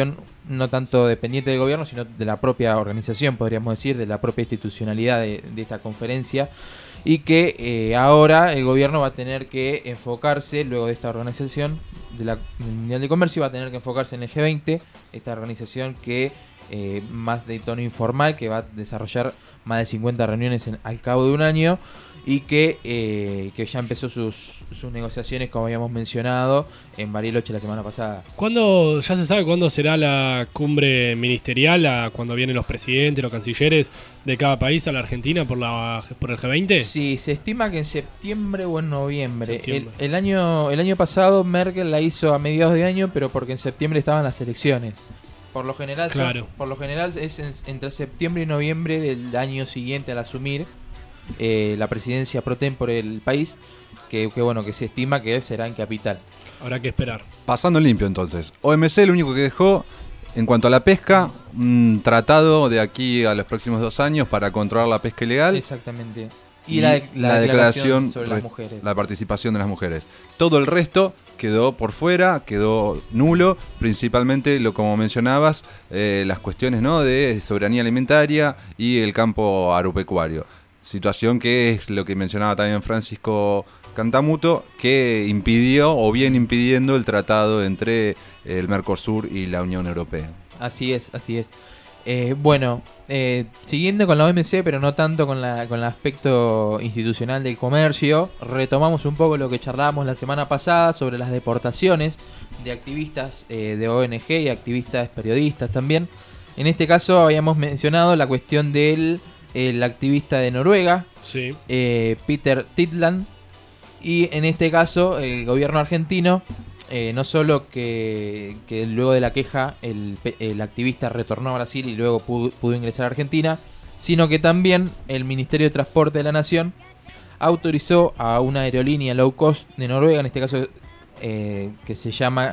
no tanto dependiente del gobierno, sino de la propia organización, podríamos decir, de la propia institucionalidad de esta conferencia, y que ahora el gobierno va a tener que enfocarse, luego de esta organización del Mundial de Comercio, va a tener que enfocarse en el G20, esta organización que más de tono informal, que va a desarrollar más de 50 reuniones al cabo de un año, y que ya empezó sus negociaciones, como habíamos mencionado, en Bariloche la semana pasada. ¿Cuándo, ya se sabe cuándo será la cumbre ministerial, cuando vienen los presidentes, los cancilleres de cada país a la Argentina por el G20? Sí, se estima que en septiembre o en noviembre. El año pasado Merkel la hizo a mediados de año, pero porque en septiembre estaban las elecciones. Por lo general, es entre septiembre y noviembre del año siguiente al asumir la presidencia pro tempore del país, que se estima que será en capital. Habrá que esperar. Pasando limpio entonces, OMC lo único que dejó en cuanto a la pesca, un tratado de aquí a los próximos 2 años para controlar la pesca ilegal. Exactamente. Y la declaración sobre las mujeres. La participación de las mujeres. Todo el resto quedó por fuera, quedó nulo, principalmente, como mencionabas, las cuestiones, ¿no?, de soberanía alimentaria y el campo agropecuario. Situación que es lo que mencionaba también Francisco Cantamuto, que impidió o viene impidiendo el tratado entre el Mercosur y la Unión Europea. Así es. Siguiendo con la OMC, pero no tanto con el aspecto institucional del comercio, retomamos un poco lo que charlábamos la semana pasada sobre las deportaciones de activistas de ONG y activistas periodistas también. En este caso habíamos mencionado la cuestión del activista de Noruega, sí, Peter Titland, y en este caso el gobierno argentino, no solo que luego de la queja el activista retornó a Brasil y luego pudo ingresar a Argentina, sino que también el Ministerio de Transporte de la Nación autorizó a una aerolínea low cost de Noruega, en este caso que se llama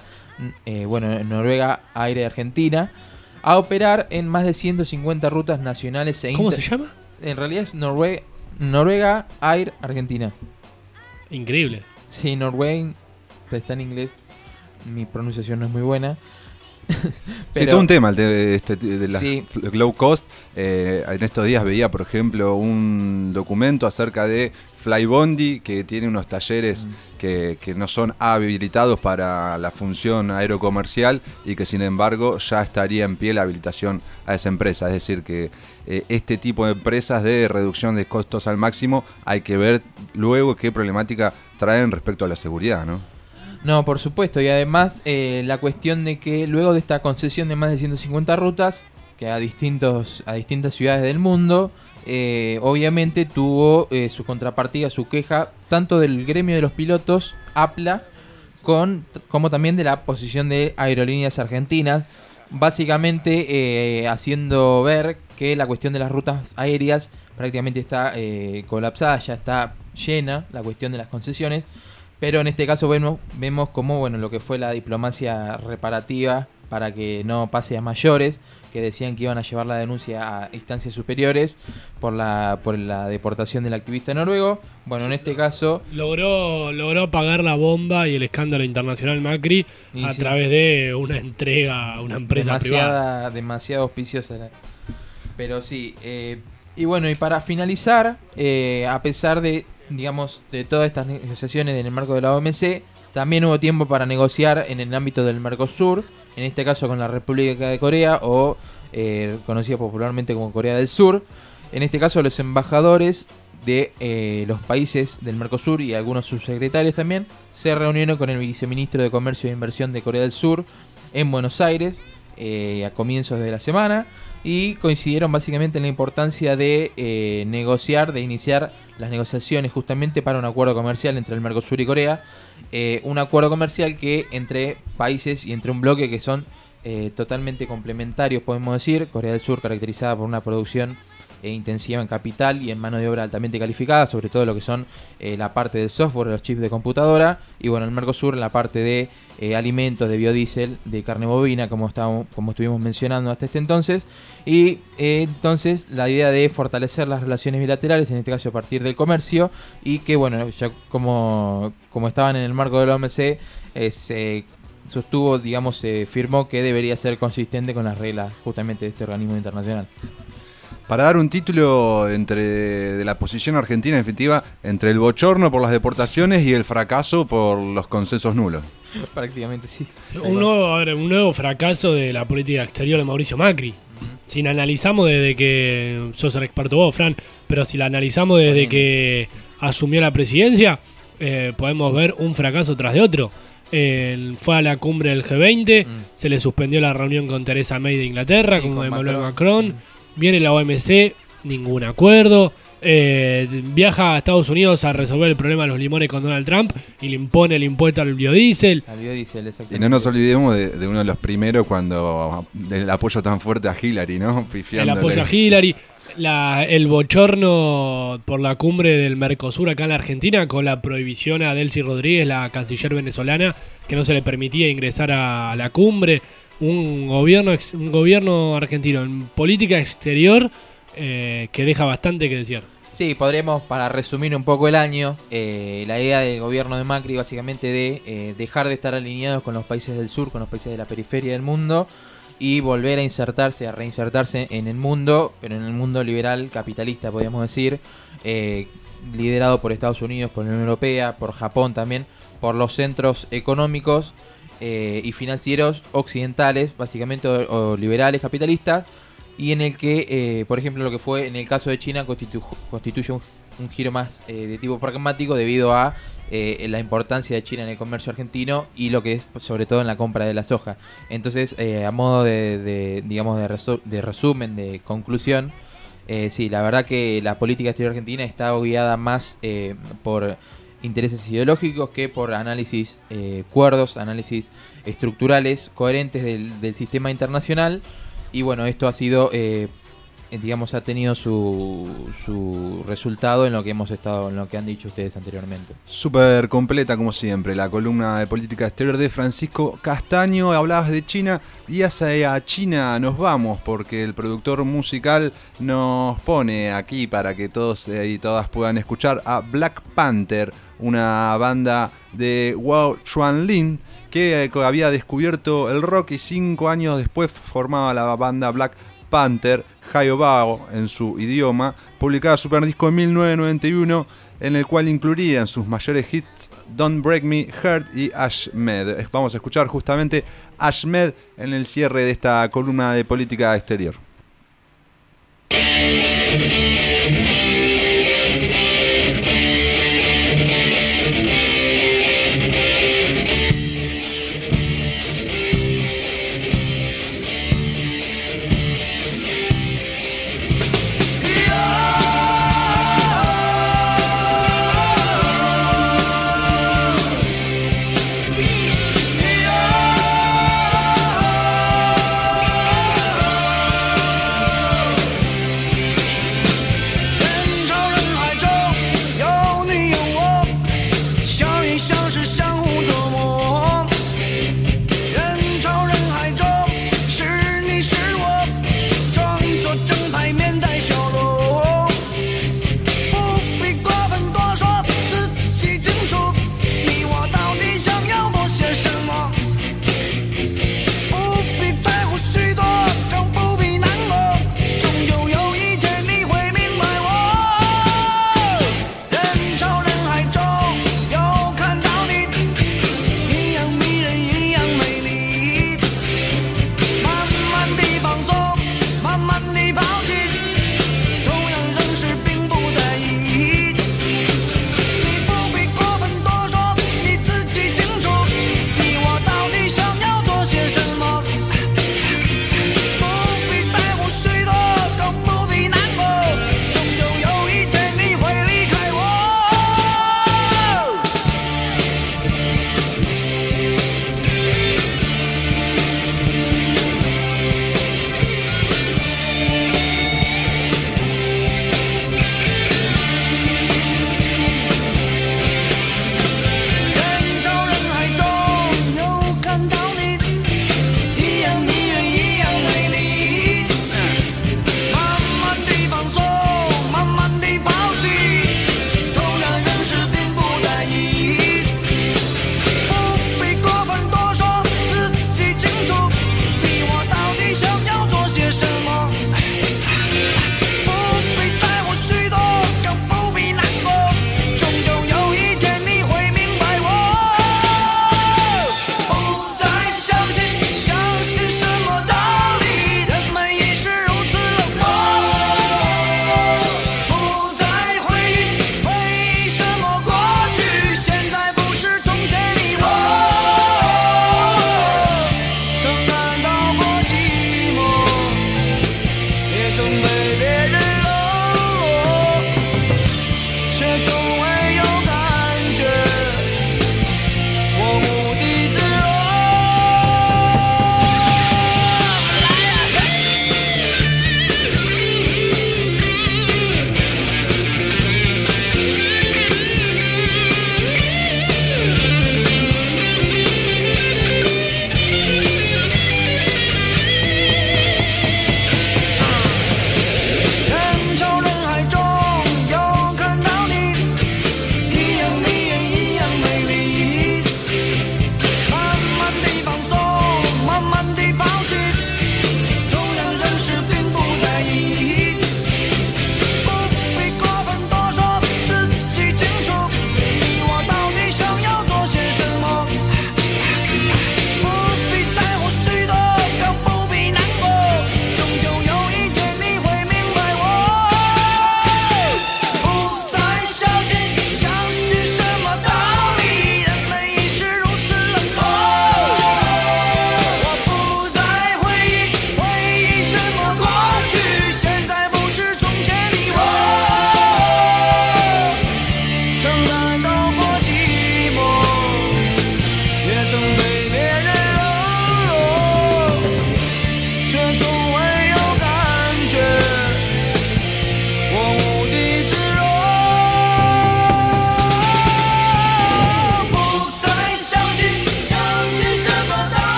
Noruega Aire Argentina, a operar en más de 150 rutas nacionales ¿Cómo se llama? En realidad es Noruega Air Argentina. Increíble. Sí, Norway está en inglés. Mi pronunciación no es muy buena. Pero, sí, todo un tema de la sí, low cost. En estos días veía, por ejemplo, un documento acerca de Flybondi, que tiene unos talleres que no son habilitados para la función aerocomercial y que sin embargo ya estaría en pie la habilitación a esa empresa. Es decir, que este tipo de empresas de reducción de costos al máximo hay que ver luego qué problemática traen respecto a la seguridad, ¿no? No, por supuesto, y además la cuestión de que luego de esta concesión de más de 150 rutas, que a distintas ciudades del mundo, obviamente tuvo su contrapartida, su queja, tanto del gremio de los pilotos, APLA, como también de la posición de Aerolíneas Argentinas, básicamente haciendo ver que la cuestión de las rutas aéreas prácticamente está colapsada, ya está llena la cuestión de las concesiones. Pero en este caso vemos como lo que fue la diplomacia reparativa para que no pase a mayores, que decían que iban a llevar la denuncia a instancias superiores por la deportación del activista noruego. Bueno, en este caso logró apagar la bomba y el escándalo internacional Macri través de una entrega a una empresa privada. Demasiado auspiciosa. Pero sí, y para finalizar, a pesar de todas estas negociaciones en el marco de la OMC, también hubo tiempo para negociar en el ámbito del Mercosur, en este caso con la República de Corea, o conocida popularmente como Corea del Sur. En este caso los embajadores de los países del Mercosur y algunos subsecretarios también se reunieron con el viceministro de Comercio e Inversión de Corea del Sur en Buenos Aires a comienzos de la semana, y coincidieron básicamente en la importancia de iniciar las negociaciones justamente para un acuerdo comercial entre el Mercosur y Corea, un acuerdo comercial que entre países y entre un bloque que son totalmente complementarios, podemos decir. Corea del Sur caracterizada por una producción intensiva en capital y en mano de obra altamente calificada, sobre todo lo que son la parte del software, los chips de computadora, y el Mercosur en la parte de alimentos, de biodiesel, de carne bovina, como estuvimos mencionando hasta este entonces, y entonces la idea de fortalecer las relaciones bilaterales, en este caso a partir del comercio, y que ya como estaban en el marco de la OMC, se sostuvo, digamos, firmó que debería ser consistente con las reglas justamente de este organismo internacional. Para dar un título de la posición argentina, en definitiva, entre el bochorno por las deportaciones y el fracaso por los consensos nulos. Prácticamente sí. Un nuevo fracaso de la política exterior de Mauricio Macri. Si la analizamos desde que... Sos el experto vos, Fran, pero si la analizamos desde que asumió la presidencia, podemos ver un fracaso tras de otro. Fue a la cumbre del G20, se le suspendió la reunión con Theresa May de Inglaterra, Sí, con con Emmanuel Macron. Macron. Viene la OMC, ningún acuerdo. Viaja a Estados Unidos a resolver el problema de los limones con Donald Trump y le impone el impuesto al biodiesel. Al biodiesel, exactamente. Y no nos olvidemos de uno de los primeros cuando del apoyo tan fuerte a Hillary, ¿no? El Pifiándole. apoyo a Hillary. El bochorno por la cumbre del Mercosur acá en la Argentina con la prohibición a Delcy Rodríguez, la canciller venezolana, que no se le permitía ingresar a la cumbre. Un gobierno argentino en política exterior que deja bastante que desear. Sí, podremos, para resumir un poco el año, la idea del gobierno de Macri básicamente de dejar de estar alineados con los países del sur, con los países de la periferia del mundo, y volver a reinsertarse en el mundo, pero en el mundo liberal, capitalista, podríamos decir, liderado por Estados Unidos, por la Unión Europea, por Japón también, por los centros económicos y financieros occidentales, básicamente, o liberales, capitalistas, y en el que, por ejemplo, lo que fue en el caso de China constituye un giro más de tipo pragmático debido a la importancia de China en el comercio argentino y lo que es sobre todo en la compra de la soja. Entonces, a modo de resumen, de conclusión, sí, la verdad que la política exterior argentina está guiada más por intereses ideológicos que por análisis cuerdos, análisis estructurales, coherentes del sistema internacional. Y bueno, esto ha sido, ha tenido su resultado en lo que en lo que han dicho ustedes anteriormente. Súper completa como siempre, la columna de política exterior de Francisco Castaño. Hablabas de China y hacia China nos vamos porque el productor musical nos pone aquí para que todos y todas puedan escuchar a Black Panther, una banda de Wao Chuanlin que había descubierto el rock y 5 años después formaba la banda Black Panther, Hayobao en su idioma, publicaba su primer disco en 1991, en el cual incluirían sus mayores hits Don't Break Me, Hurt y Ashmed. Vamos a escuchar justamente Ashmed en el cierre de esta columna de política exterior.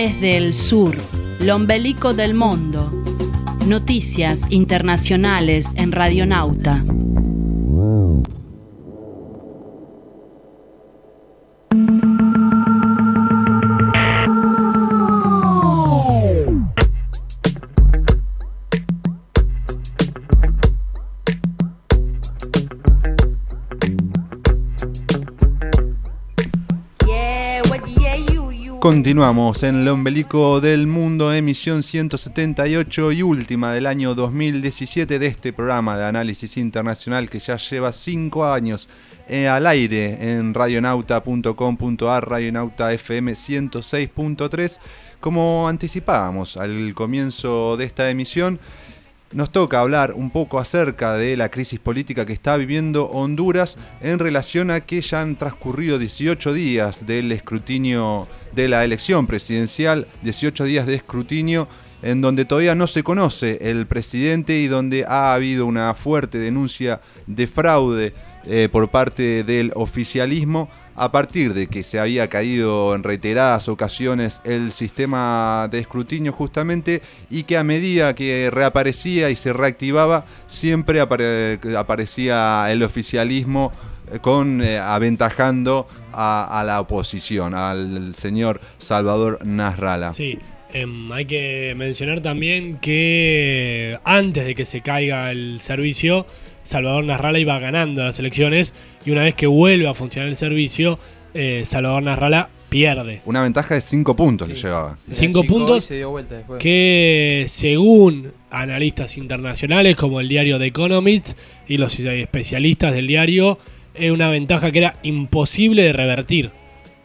Desde el sur, l'ombelico del mundo. Noticias internacionales en Radionauta. Continuamos en el ombelico del mundo, emisión 178 y última del año 2017 de este programa de análisis internacional que ya lleva 5 años al aire en radionauta.com.ar, Radionauta FM 106.3. Como anticipábamos al comienzo de esta emisión, nos toca hablar un poco acerca de la crisis política que está viviendo Honduras en relación a que ya han transcurrido 18 días del escrutinio de la elección presidencial, 18 días de escrutinio en donde todavía no se conoce el presidente y donde ha habido una fuerte denuncia de fraude por parte del oficialismo, a partir de que se había caído en reiteradas ocasiones el sistema de escrutinio justamente, y que a medida que reaparecía y se reactivaba, siempre aparecía el oficialismo aventajando a la oposición, al señor Salvador Nasralla. Sí. Hay que mencionar también que antes de que se caiga el servicio, Salvador Nasralla iba ganando las elecciones, y una vez que vuelve a funcionar el servicio, Salvador Nasralla pierde. Una ventaja de 5 puntos le llevaba. 5 puntos se dio vuelta después. Que, según analistas internacionales como el diario The Economist y los especialistas del diario, es una ventaja que era imposible de revertir.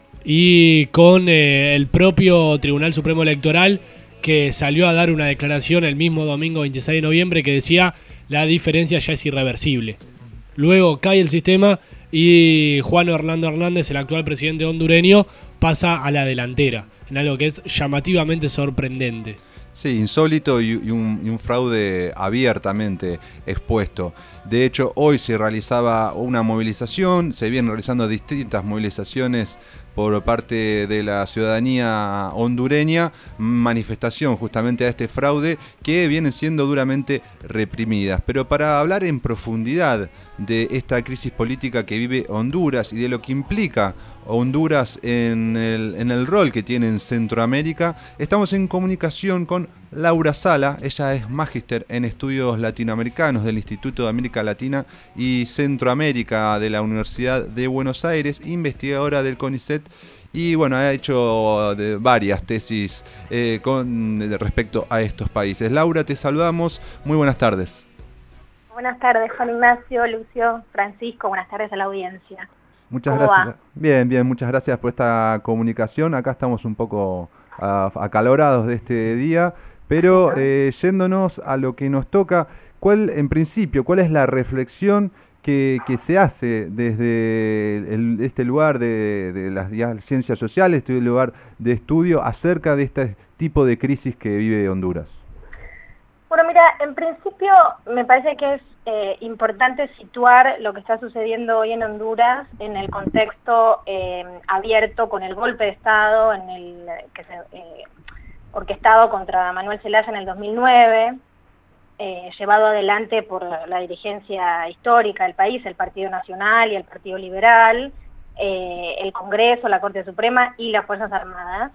Y con el propio Tribunal Supremo Electoral, que salió a dar una declaración el mismo domingo 26 de noviembre que decía: la diferencia ya es irreversible. Luego cae el sistema y Juan Orlando Hernández, el actual presidente hondureño, pasa a la delantera, en algo que es llamativamente sorprendente. Sí, insólito y un fraude abiertamente expuesto. De hecho, hoy se realizaba una movilización, se vienen realizando distintas movilizaciones por parte de la ciudadanía hondureña, manifestación justamente a este fraude, que vienen siendo duramente reprimidas. Pero para hablar en profundidad de esta crisis política que vive Honduras y de lo que implica Honduras en el rol que tiene en Centroamérica, estamos en comunicación con Laura Sala. Ella es magíster en estudios latinoamericanos del Instituto de América Latina y Centroamérica de la Universidad de Buenos Aires, investigadora del CONICET, y bueno, ha hecho varias tesis respecto a estos países. Laura, te saludamos, muy buenas tardes. Buenas tardes, Juan Ignacio, Lucio, Francisco, buenas tardes a la audiencia. Muchas gracias. Bien, muchas gracias por esta comunicación. Acá estamos un poco acalorados de este día, pero yéndonos a lo que nos toca, ¿cuál es la reflexión que se hace desde este lugar de las ciencias sociales, este lugar de estudio, acerca de este tipo de crisis que vive Honduras? Bueno, mira, en principio me parece que es importante situar lo que está sucediendo hoy en Honduras en el contexto abierto con el golpe de Estado que se orquestado contra Manuel Zelaya en el 2009, llevado adelante por la dirigencia histórica del país, el Partido Nacional y el Partido Liberal, el Congreso, la Corte Suprema y las Fuerzas Armadas.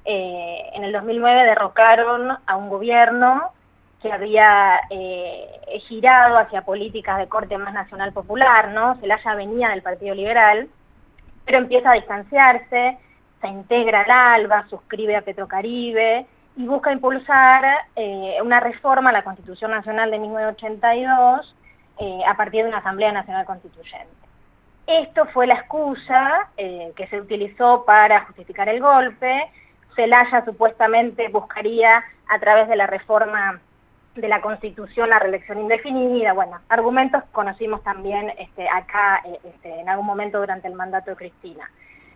En el 2009 derrocaron a un gobierno que había girado hacia políticas de corte más nacional popular, ¿no? Zelaya venía del Partido Liberal, pero empieza a distanciarse, se integra al ALBA, suscribe a Petrocaribe y busca impulsar una reforma a la Constitución Nacional de 1982 a partir de una Asamblea Nacional Constituyente. Esto fue la excusa que se utilizó para justificar el golpe. Zelaya supuestamente buscaría, a través de la reforma de la Constitución, la reelección indefinida. Bueno, argumentos que conocimos también acá en algún momento durante el mandato de Cristina.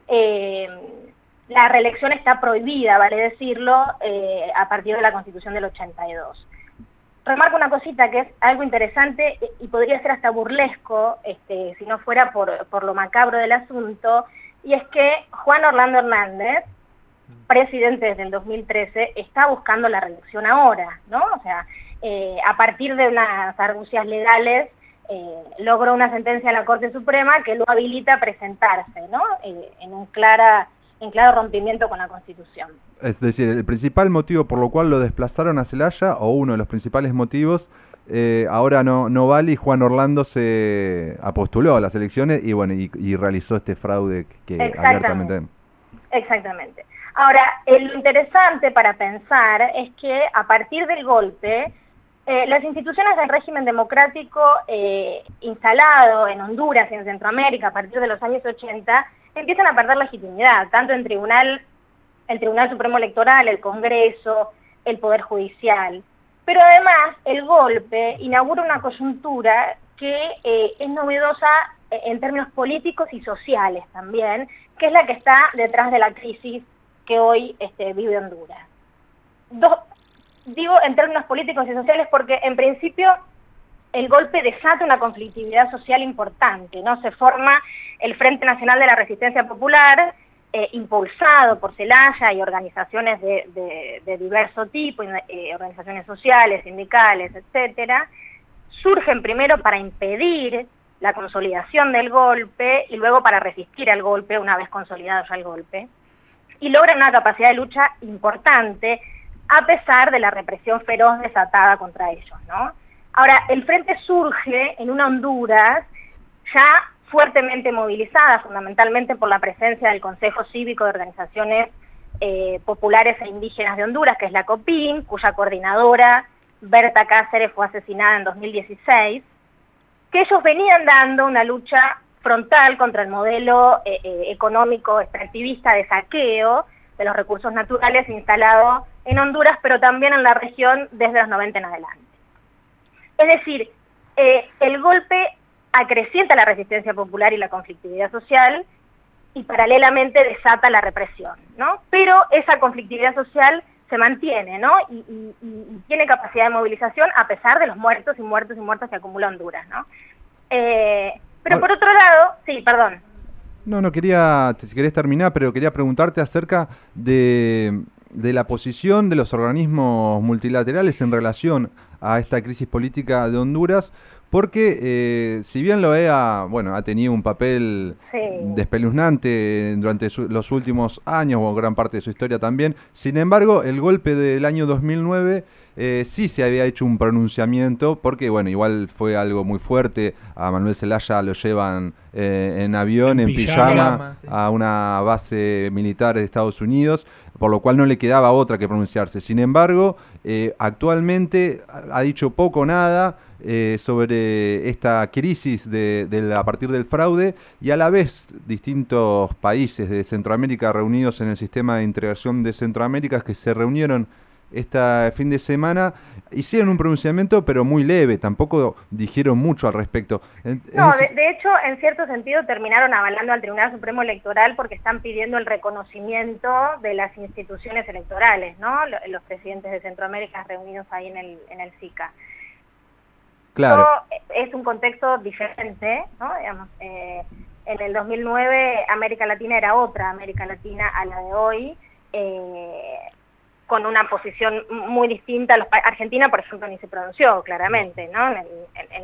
La reelección está prohibida, vale decirlo, a partir de la Constitución del 82. Remarco una cosita que es algo interesante y podría ser hasta burlesco, si no fuera por lo macabro del asunto, y es que Juan Orlando Hernández presidente desde el 2013, está buscando la reelección ahora, ¿no? O sea, a partir de unas argucias legales, logró una sentencia de la Corte Suprema que lo habilita a presentarse, ¿no? En claro rompimiento con la Constitución. Es decir, el principal motivo por lo cual lo desplazaron a Celaya, o uno de los principales motivos, ahora no vale, y Juan Orlando se apostuló a las elecciones y bueno, y realizó este fraude que abiertamente. Exactamente. Ahora, lo interesante para pensar es que a partir del golpe, las instituciones del régimen democrático instalado en Honduras y en Centroamérica a partir de los años 80 empiezan a perder legitimidad, tanto en el Tribunal Supremo Electoral, el Congreso, el Poder Judicial. Pero además el golpe inaugura una coyuntura que es novedosa en términos políticos y sociales también, que es la que está detrás de la crisis que hoy vive Honduras. Digo en términos políticos y sociales porque en principio el golpe desata una conflictividad social importante, ¿no? Se forma el Frente Nacional de la Resistencia Popular, impulsado por Celaya y organizaciones de diverso tipo, organizaciones sociales, sindicales, etcétera. Surgen primero para impedir la consolidación del golpe y luego para resistir al golpe una vez consolidado ya el golpe, y logran una capacidad de lucha importante a pesar de la represión feroz desatada contra ellos, ¿no? Ahora, el frente surge en una Honduras ya fuertemente movilizada, fundamentalmente por la presencia del Consejo Cívico de Organizaciones Populares e Indígenas de Honduras, que es la COPIN, cuya coordinadora, Berta Cáceres, fue asesinada en 2016, que ellos venían dando una lucha frontal contra el modelo económico extractivista de saqueo de los recursos naturales instalado en Honduras, pero también en la región desde los 90 en adelante. Es decir, el golpe acrecienta la resistencia popular y la conflictividad social y paralelamente desata la represión, ¿no? Pero esa conflictividad social se mantiene, ¿no? Y tiene capacidad de movilización a pesar de los muertos y muertos y muertos que acumula Honduras, ¿no? Pero por otro lado, sí, perdón. No quería, si querés terminar, pero quería preguntarte acerca de la posición de los organismos multilaterales en relación a esta crisis política de Honduras, porque si bien la OEA, ha tenido un papel despeluznante durante los últimos años, o gran parte de su historia también, sin embargo, el golpe del año 2009 sí se había hecho un pronunciamiento, porque igual fue algo muy fuerte. A Manuel Zelaya lo llevan en avión, en pijama, sí, a una base militar de Estados Unidos, por lo cual no le quedaba otra que pronunciarse. Sin embargo, actualmente ha dicho poco o nada sobre esta crisis a partir del fraude, y a la vez distintos países de Centroamérica reunidos en el sistema de integración de Centroamérica, que se reunieron este fin de semana, hicieron un pronunciamiento pero muy leve, tampoco dijeron mucho al respecto. No, de hecho, en cierto sentido terminaron avalando al Tribunal Supremo Electoral porque están pidiendo el reconocimiento de las instituciones electorales, ¿no? Los presidentes de Centroamérica reunidos ahí en el SICA. Claro. Es un contexto diferente, ¿no? Digamos, en el 2009 América Latina era otra América Latina a la de hoy, con una posición muy distinta. Argentina, por ejemplo, ni se pronunció claramente, ¿no? En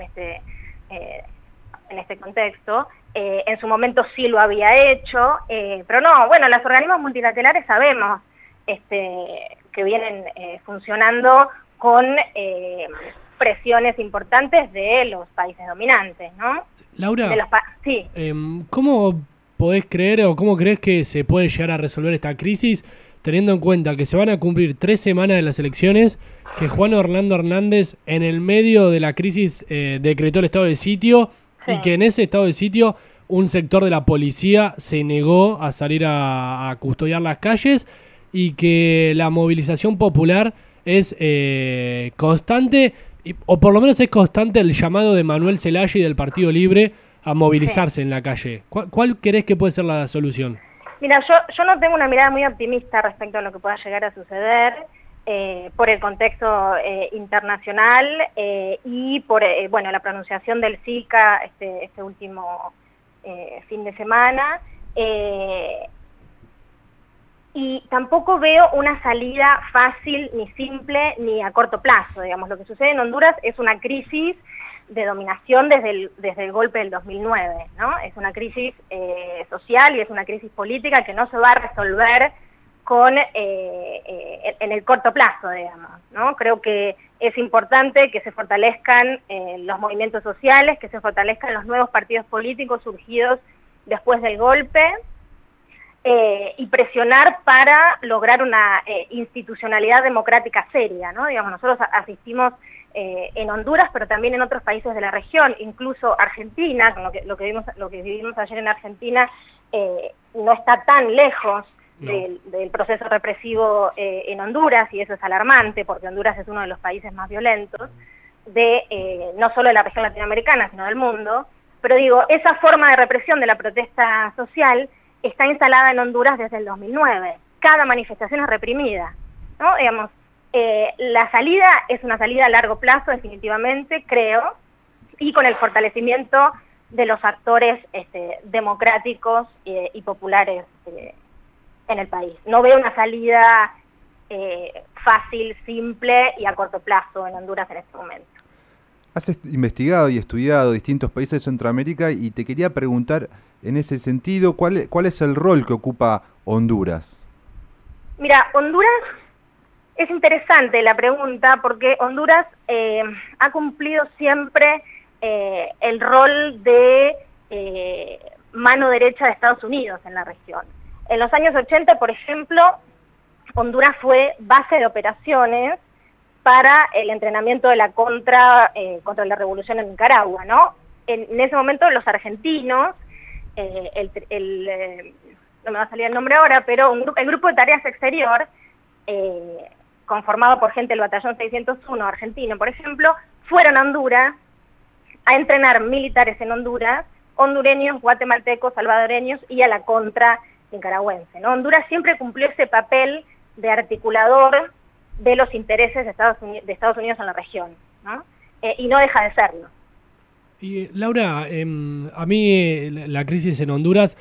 este contexto. En su momento sí lo había hecho, pero no, los organismos multilaterales sabemos que vienen funcionando con presiones importantes de los países dominantes, ¿no? Laura, sí. ¿Cómo podés creer o cómo crees que se puede llegar a resolver esta crisis, teniendo en cuenta que se van a cumplir 3 semanas de las elecciones, que Juan Orlando Hernández en el medio de la crisis decretó el estado de sitio, sí, y que en ese estado de sitio un sector de la policía se negó a salir a custodiar las calles, y que la movilización popular es constante, o por lo menos es constante el llamado de Manuel Zelaya y del Partido Libre a movilizarse en la calle? ¿Cuál crees que puede ser la solución? Mira, yo no tengo una mirada muy optimista respecto a lo que pueda llegar a suceder por el contexto internacional y por la pronunciación del SICA este último fin de semana. y tampoco veo una salida fácil, ni simple, ni a corto plazo. Digamos, lo que sucede en Honduras es una crisis de dominación desde el golpe del 2009, ¿no? Es una crisis social y es una crisis política que no se va a resolver en el corto plazo, digamos, ¿no? Creo que es importante que se fortalezcan los movimientos sociales, que se fortalezcan los nuevos partidos políticos surgidos después del golpe, y presionar para lograr una institucionalidad democrática seria, ¿no? Digamos, nosotros asistimos en Honduras, pero también en otros países de la región, incluso Argentina, lo que vivimos ayer en Argentina, no está tan lejos del proceso represivo en Honduras, y eso es alarmante, porque Honduras es uno de los países más violentos, no solo de la región latinoamericana, sino del mundo. Pero digo, esa forma de represión de la protesta social está instalada en Honduras desde el 2009. Cada manifestación es reprimida, ¿no? Digamos, la salida es una salida a largo plazo, definitivamente, creo, y con el fortalecimiento de los actores democráticos y populares en el país. No veo una salida fácil, simple y a corto plazo en Honduras en este momento. Has investigado y estudiado distintos países de Centroamérica y te quería preguntar en ese sentido, ¿cuál es el rol que ocupa Honduras? Mira, Honduras, es interesante la pregunta, porque Honduras ha cumplido siempre el rol de mano derecha de Estados Unidos en la región. En los años 80, por ejemplo, Honduras fue base de operaciones para el entrenamiento de la contra la revolución en Nicaragua, ¿no? En ese momento los argentinos, no me va a salir el nombre ahora, pero el grupo de tareas exterior, conformado por gente del batallón 601 argentino, por ejemplo, fueron a Honduras a entrenar militares en Honduras, hondureños, guatemaltecos, salvadoreños y a la contra nicaragüense, ¿no? Honduras siempre cumplió ese papel de articulador de los intereses de Estados Unidos en la región, ¿no? Y no deja de serlo. Y Laura, a mí la crisis en Honduras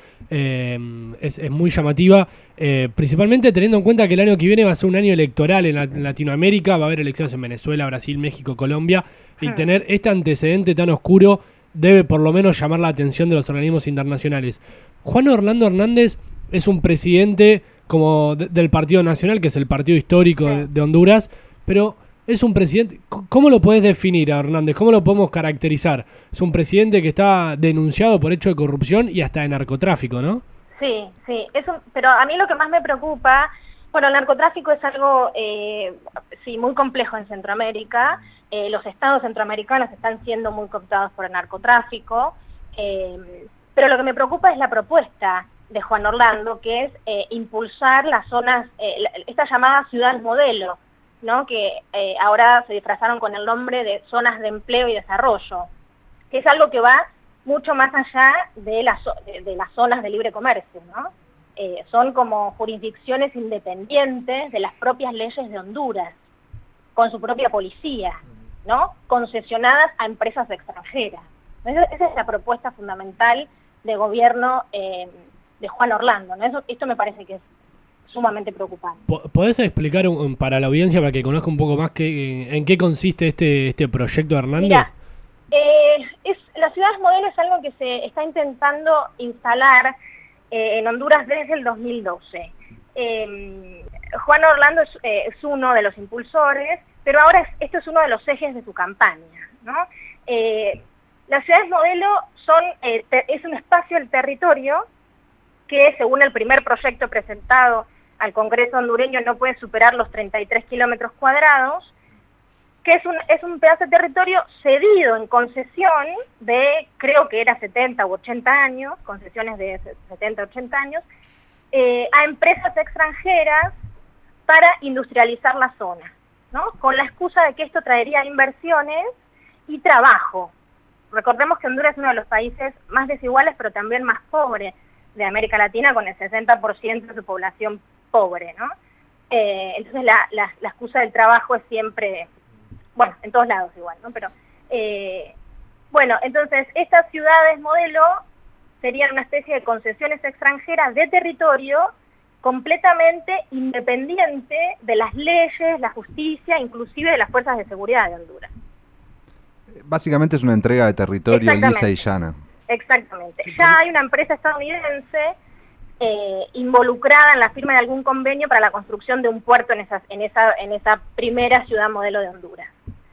es muy llamativa, principalmente teniendo en cuenta que el año que viene va a ser un año electoral en Latinoamérica, va a haber elecciones en Venezuela, Brasil, México, Colombia, y tener este antecedente tan oscuro debe por lo menos llamar la atención de los organismos internacionales. Juan Orlando Hernández es un presidente como del Partido Nacional, que es el partido histórico de Honduras, pero es un presidente, ¿cómo lo podés definir a Hernández? ¿Cómo lo podemos caracterizar? Es un presidente que está denunciado por hecho de corrupción y hasta de narcotráfico, ¿no? Sí, pero a mí lo que más me preocupa, bueno, el narcotráfico es algo, muy complejo en Centroamérica. Los estados centroamericanos están siendo muy cooptados por el narcotráfico, pero lo que me preocupa es la propuesta de Juan Orlando, que es impulsar las zonas, estas llamadas ciudades modelo, ¿no? Que ahora se disfrazaron con el nombre de zonas de empleo y desarrollo, que es algo que va mucho más allá de las zonas de libre comercio, ¿no? Son como jurisdicciones independientes de las propias leyes de Honduras, con su propia policía, ¿no? Concesionadas a empresas extranjeras. Esa es la propuesta fundamental de gobierno de Juan Orlando, ¿no? Esto me parece que es sumamente preocupante. ¿Podés explicar para la audiencia, para que conozca un poco más en qué consiste este proyecto de Hernández? Mira, las ciudades modelo es algo que se está intentando instalar en Honduras desde el 2012. Juan Orlando es uno de los impulsores, pero ahora esto es uno de los ejes de su campaña, ¿no? Las ciudades modelo es un espacio del territorio que, según el primer proyecto presentado al Congreso hondureño, no puede superar los 33 kilómetros cuadrados, que es un pedazo de territorio cedido en concesión de, creo que era 70 u 80 años, concesiones de 70 u 80 años, a empresas extranjeras para industrializar la zona, ¿no? Con la excusa de que esto traería inversiones y trabajo. Recordemos que Honduras es uno de los países más desiguales, pero también más pobres de América Latina, con el 60% de su población pobre, ¿no? Entonces la excusa del trabajo es siempre, bueno, en todos lados igual, ¿no? Pero, entonces estas ciudades modelo serían una especie de concesiones extranjeras de territorio completamente independiente de las leyes, la justicia, inclusive de las fuerzas de seguridad de Honduras. Básicamente es una entrega de territorio Exactamente. lisa y llana. Exactamente. Ya hay una empresa estadounidense involucrada en la firma de algún convenio para la construcción de un puerto en esa primera ciudad modelo de Honduras.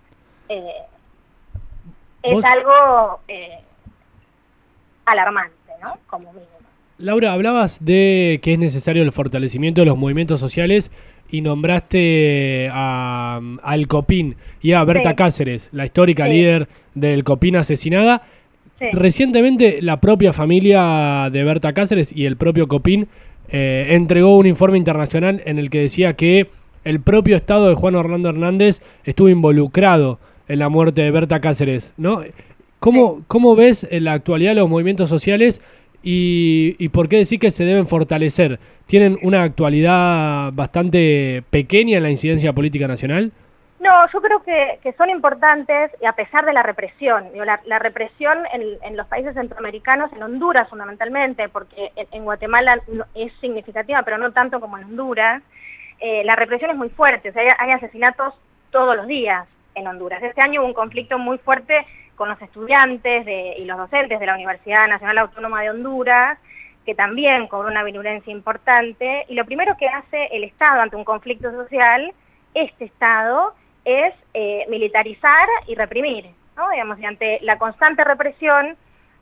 Es algo alarmante, ¿no? Como mínimo. Laura, hablabas de que es necesario el fortalecimiento de los movimientos sociales y nombraste al Copín y a Berta Cáceres, la histórica líder del Copín asesinada. Sí. Recientemente la propia familia de Berta Cáceres y el propio Copín entregó un informe internacional en el que decía que el propio Estado de Juan Orlando Hernández estuvo involucrado en la muerte de Berta Cáceres, ¿no? ¿Cómo ves en la actualidad los movimientos sociales y por qué decir que se deben fortalecer? ¿Tienen una actualidad bastante pequeña en la incidencia política nacional? No, yo creo que son importantes y a pesar de la represión. Digo, la represión en los países centroamericanos, en Honduras fundamentalmente, porque en Guatemala es significativa, pero no tanto como en Honduras, la represión es muy fuerte. O sea, hay asesinatos todos los días en Honduras. Este año hubo un conflicto muy fuerte con los estudiantes y los docentes de la Universidad Nacional Autónoma de Honduras, que también cobró una virulencia importante. Y lo primero que hace el Estado ante un conflicto social, este Estado, es militarizar y reprimir, ¿no? Digamos, y ante la constante represión,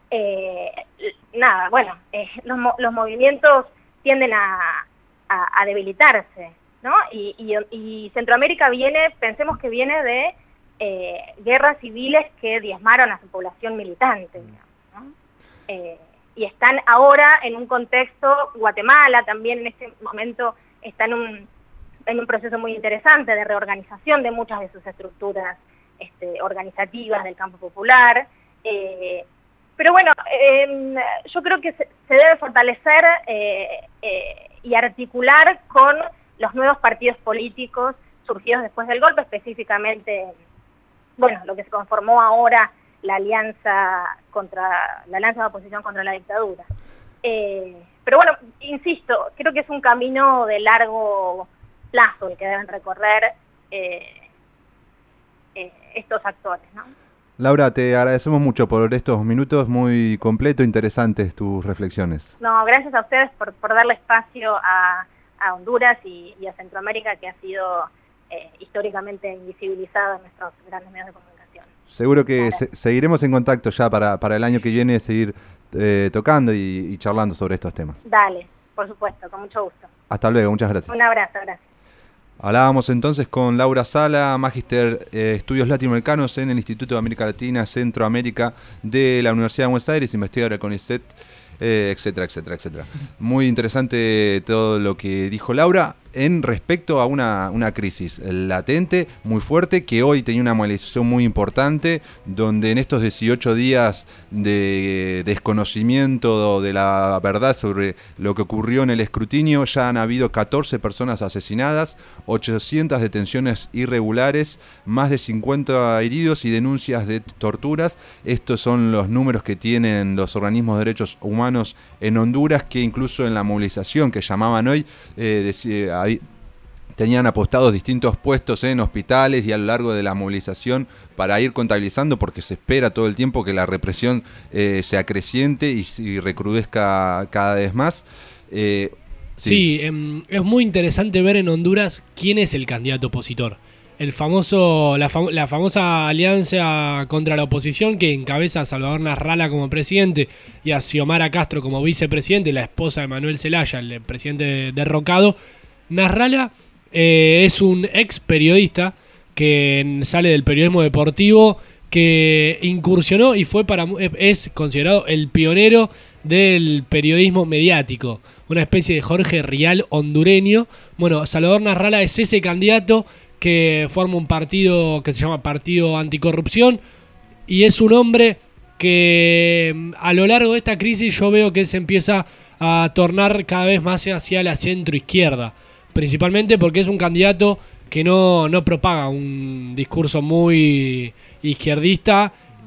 los movimientos tienden a debilitarse, ¿no? Y Centroamérica pensemos que viene de guerras civiles que diezmaron a su población militante, ¿no? Y están ahora en un contexto, Guatemala también en este momento está en un proceso muy interesante de reorganización de muchas de sus estructuras organizativas del campo popular. Pero bueno, yo creo que se debe fortalecer y articular con los nuevos partidos políticos surgidos después del golpe, específicamente, bueno, lo que se conformó ahora la alianza de oposición contra la dictadura. Pero bueno, insisto, creo que es un camino de largo plazo el que deben recorrer estos actores, ¿no? Laura, te agradecemos mucho por estos minutos, muy completo, interesantes tus reflexiones. No, gracias a ustedes por darle espacio a Honduras y a Centroamérica, que ha sido históricamente invisibilizado en nuestros grandes medios de comunicación. Seguro que seguiremos en contacto ya para el año que viene, seguir tocando y charlando sobre estos temas. Dale, por supuesto, con mucho gusto. Hasta luego, muchas gracias. Un abrazo, gracias. Hablábamos entonces con Laura Sala, magíster Estudios Latinoamericanos en el Instituto de América Latina, Centroamérica de la Universidad de Buenos Aires, investigadora con CONICET, etcétera, etcétera, etcétera. Muy interesante todo lo que dijo Laura en respecto a una crisis latente, muy fuerte, que hoy tenía una movilización muy importante, donde en estos 18 días de desconocimiento de la verdad sobre lo que ocurrió en el escrutinio, ya han habido 14 personas asesinadas, 800 detenciones irregulares, más de 50 heridos y denuncias de torturas. Estos son los números que tienen los organismos de derechos humanos en Honduras, que incluso en la movilización que llamaban hoy, tenían apostados distintos puestos en hospitales y a lo largo de la movilización para ir contabilizando, porque se espera todo el tiempo que la represión se acreciente y recrudezca cada vez más. Sí, es muy interesante ver en Honduras quién es el candidato opositor. La famosa alianza contra la oposición que encabeza a Salvador Nasralla como presidente y a Xiomara Castro como vicepresidente, la esposa de Manuel Zelaya, el presidente derrocado. Nasralla es un ex periodista que sale del periodismo deportivo, que incursionó y es considerado el pionero del periodismo mediático, una especie de Jorge Rial hondureño. Bueno, Salvador Nasralla es ese candidato que forma un partido que se llama Partido Anticorrupción, y es un hombre que a lo largo de esta crisis yo veo que se empieza a tornar cada vez más hacia la centroizquierda, principalmente porque es un candidato que no propaga un discurso muy izquierdista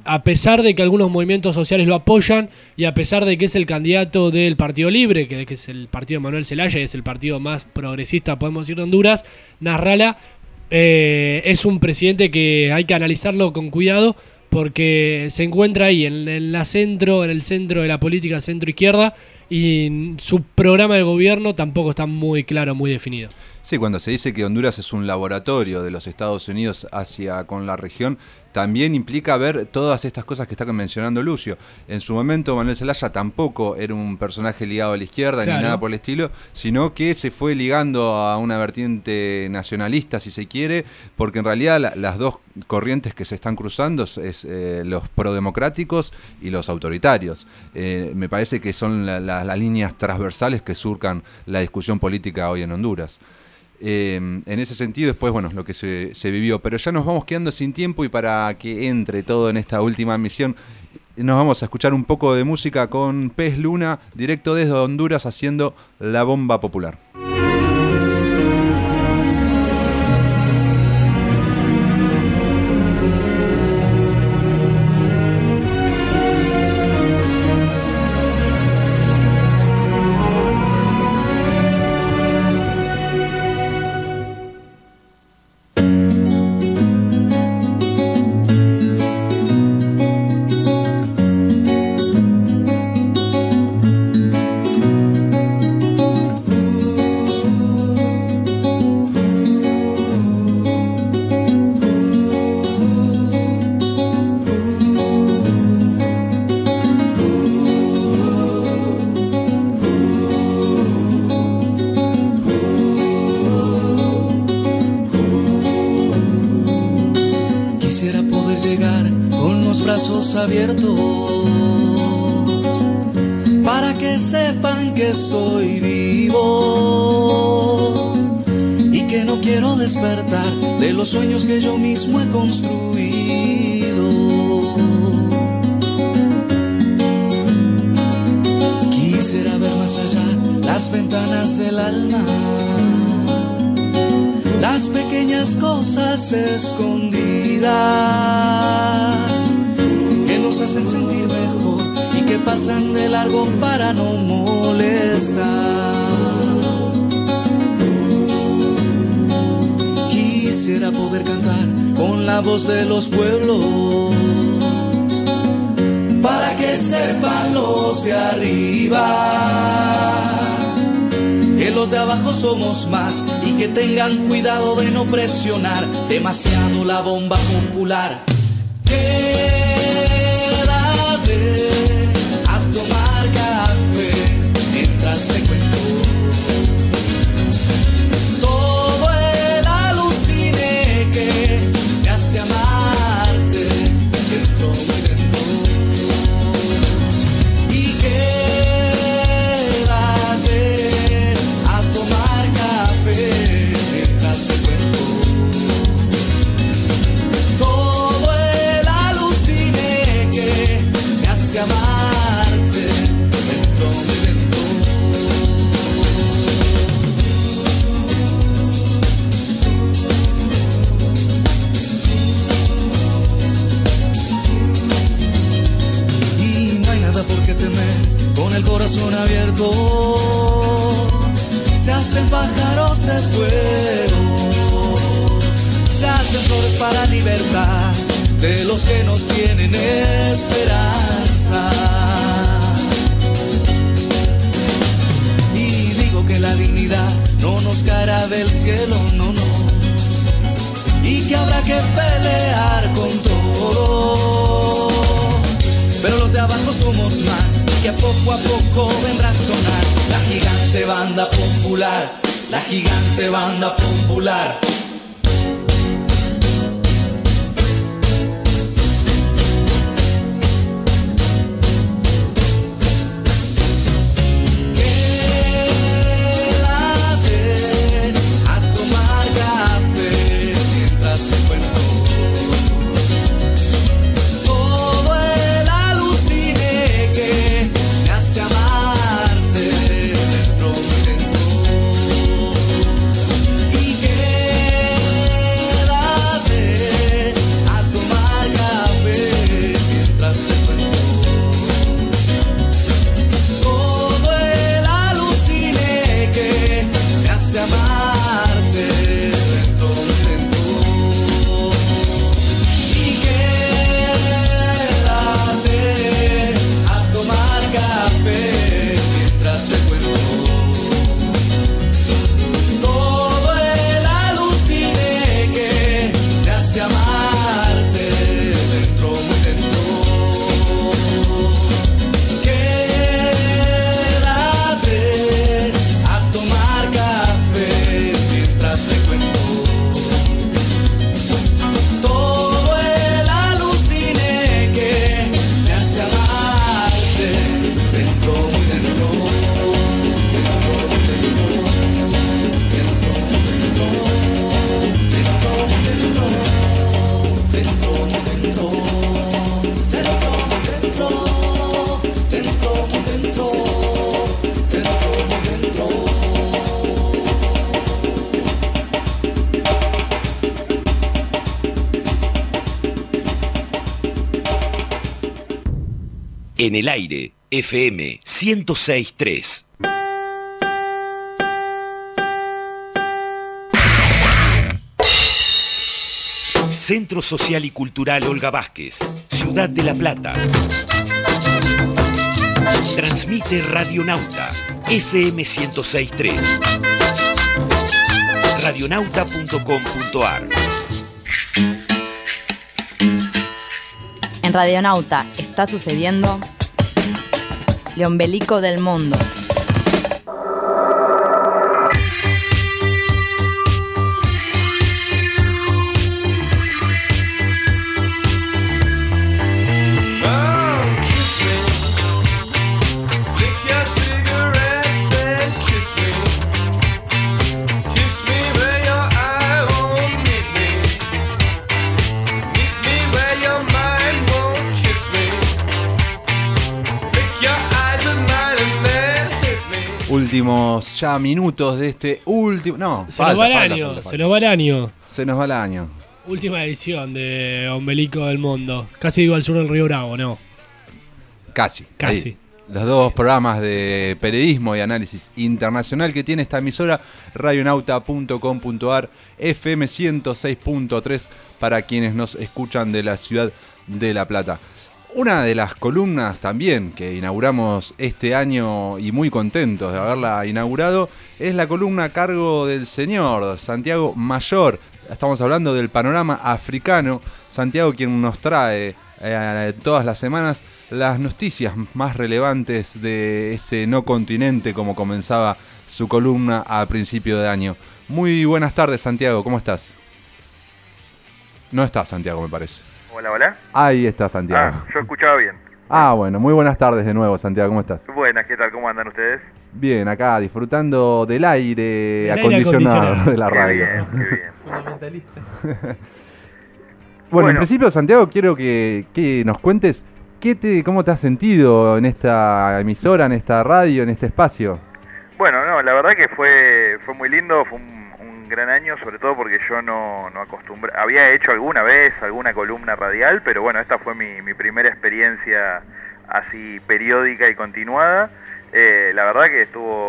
a pesar de que algunos movimientos sociales lo apoyan y a pesar de que es el candidato del Partido Libre, que es el partido de Manuel Zelaya, es el partido más progresista, podemos decir, de Honduras, Nasrallah es un presidente que hay que analizarlo con cuidado porque se encuentra ahí en el centro de la política centro-izquierda y su programa de gobierno tampoco está muy claro, muy definido. Sí, cuando se dice que Honduras es un laboratorio de los Estados Unidos con la región, también implica ver todas estas cosas que está mencionando Lucio. En su momento Manuel Zelaya tampoco era un personaje ligado a la izquierda, claro, ni nada por el estilo, sino que se fue ligando a una vertiente nacionalista, si se quiere, porque en realidad las dos corrientes que se están cruzando es los prodemocráticos y los autoritarios. Me parece que son las líneas transversales que surcan la discusión política hoy en Honduras. En ese sentido, después, bueno, lo que se vivió, pero ya nos vamos quedando sin tiempo y para que entre todo en esta última misión, nos vamos a escuchar un poco de música con Pez Luna, directo desde Honduras, haciendo La Bomba Popular. Abiertos para que sepan que estoy vivo y que no quiero despertar de los sueños que yo mismo he construido. Quisiera ver más allá las ventanas del alma, las pequeñas cosas escondidas que nos hacen sentir mejor y que pasan de largo para no molestar. Quisiera poder cantar con la voz de los pueblos para que sepan los de arriba que los de abajo somos más y que tengan cuidado de no presionar demasiado la bomba popular. A tomar café mientras te cuento todo el alucine que me hace amarte dentro muy dentro. Y quédate a tomar café mientras te cuento todo el alucine que me hace amarte dentro de dentro. Y no hay nada por qué temer con el corazón abierto. Se hacen pájaros de fuego, se hacen flores para libertad de los que no tienen esperanza. Y digo que la dignidad no nos caerá del cielo, no, no. Y que habrá que pelear con todo. Pero los de abajo somos más y que poco a poco vendrá a sonar la gigante banda popular, la gigante banda popular. Todo el alucine que me hace amarte dentro de dentro. Y que En el aire, FM 106.3. Centro Social y Cultural Olga Vázquez, Ciudad de La Plata. Transmite Radionauta, FM 106.3. Radionauta.com.ar. En Radionauta está sucediendo Leombelico del Mundo. Últimos ya minutos de este último... No, se nos va el año. Se nos va el año. Última edición de Ombelico del Mundo. Casi digo al sur del Río Bravo, ¿no? Casi. Ahí. Los dos programas de periodismo y análisis internacional que tiene esta emisora, radionauta.com.ar, FM 106.3 para quienes nos escuchan de la ciudad de La Plata. Una de las columnas también que inauguramos este año y muy contentos de haberla inaugurado es la columna a cargo del señor Santiago Mayor. Estamos hablando del panorama africano. Santiago, quien nos trae todas las semanas las noticias más relevantes de ese no continente, como comenzaba su columna a principio de año. Muy buenas tardes, Santiago, ¿cómo estás? No está Santiago, me parece. Hola, hola. Ahí está Santiago. Yo escuchaba bien. Bueno, muy buenas tardes de nuevo, Santiago, ¿cómo estás? Buenas, ¿qué tal? ¿Cómo andan ustedes? Bien, acá disfrutando del aire acondicionado de la radio. Qué bien. Fundamentalista. Bueno, en principio, Santiago, quiero que nos cuentes cómo te has sentido en esta emisora, en esta radio, en este espacio. Bueno, no, la verdad que fue muy lindo, fue un gran año, sobre todo porque yo no acostumbré, había hecho alguna vez alguna columna radial, pero bueno, esta fue mi primera experiencia así periódica y continuada. La verdad que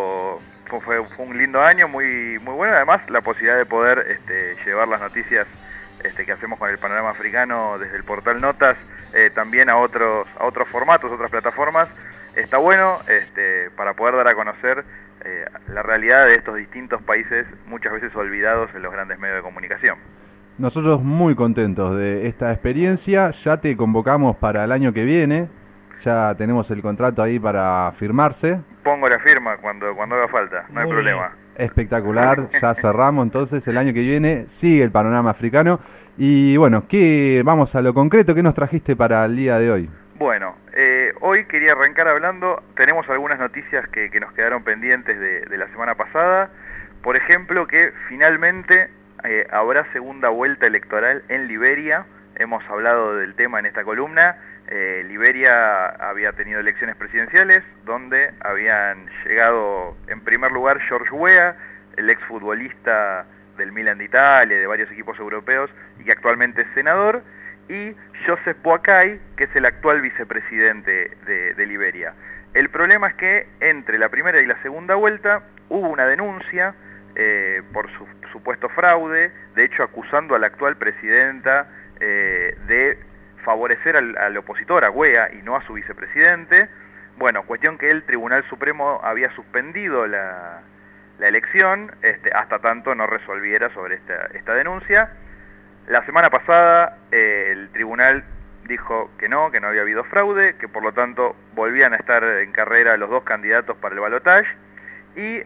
fue un lindo año, muy bueno, además la posibilidad de poder llevar las noticias que hacemos con el panorama africano desde el portal Notas también a otros formatos, otras plataformas. Está bueno para poder dar a conocer la realidad de estos distintos países muchas veces olvidados en los grandes medios de comunicación. Nosotros muy contentos de esta experiencia, ya te convocamos para el año que viene, ya tenemos el contrato ahí para firmarse. Pongo la firma cuando haga falta, no hay problema. Espectacular, ya cerramos entonces el año que viene, sigue el panorama africano y bueno, vamos a lo concreto, ¿qué nos trajiste para el día de hoy? Bueno, hoy quería arrancar hablando, tenemos algunas noticias que nos quedaron pendientes de la semana pasada. Por ejemplo, que finalmente habrá segunda vuelta electoral en Liberia. Hemos hablado del tema en esta columna. Liberia había tenido elecciones presidenciales donde habían llegado en primer lugar George Weah, el exfutbolista del Milan de Italia, de varios equipos europeos y que actualmente es senador, y Joseph Boakai, que es el actual vicepresidente de Liberia. El problema es que entre la primera y la segunda vuelta hubo una denuncia por supuesto fraude, de hecho acusando a la actual presidenta de favorecer al opositor, a Weah, y no a su vicepresidente. Bueno, cuestión que el Tribunal Supremo había suspendido la elección hasta tanto no resolviera sobre esta denuncia. La semana pasada el tribunal dijo que no había habido fraude, que por lo tanto volvían a estar en carrera los dos candidatos para el balotaje, y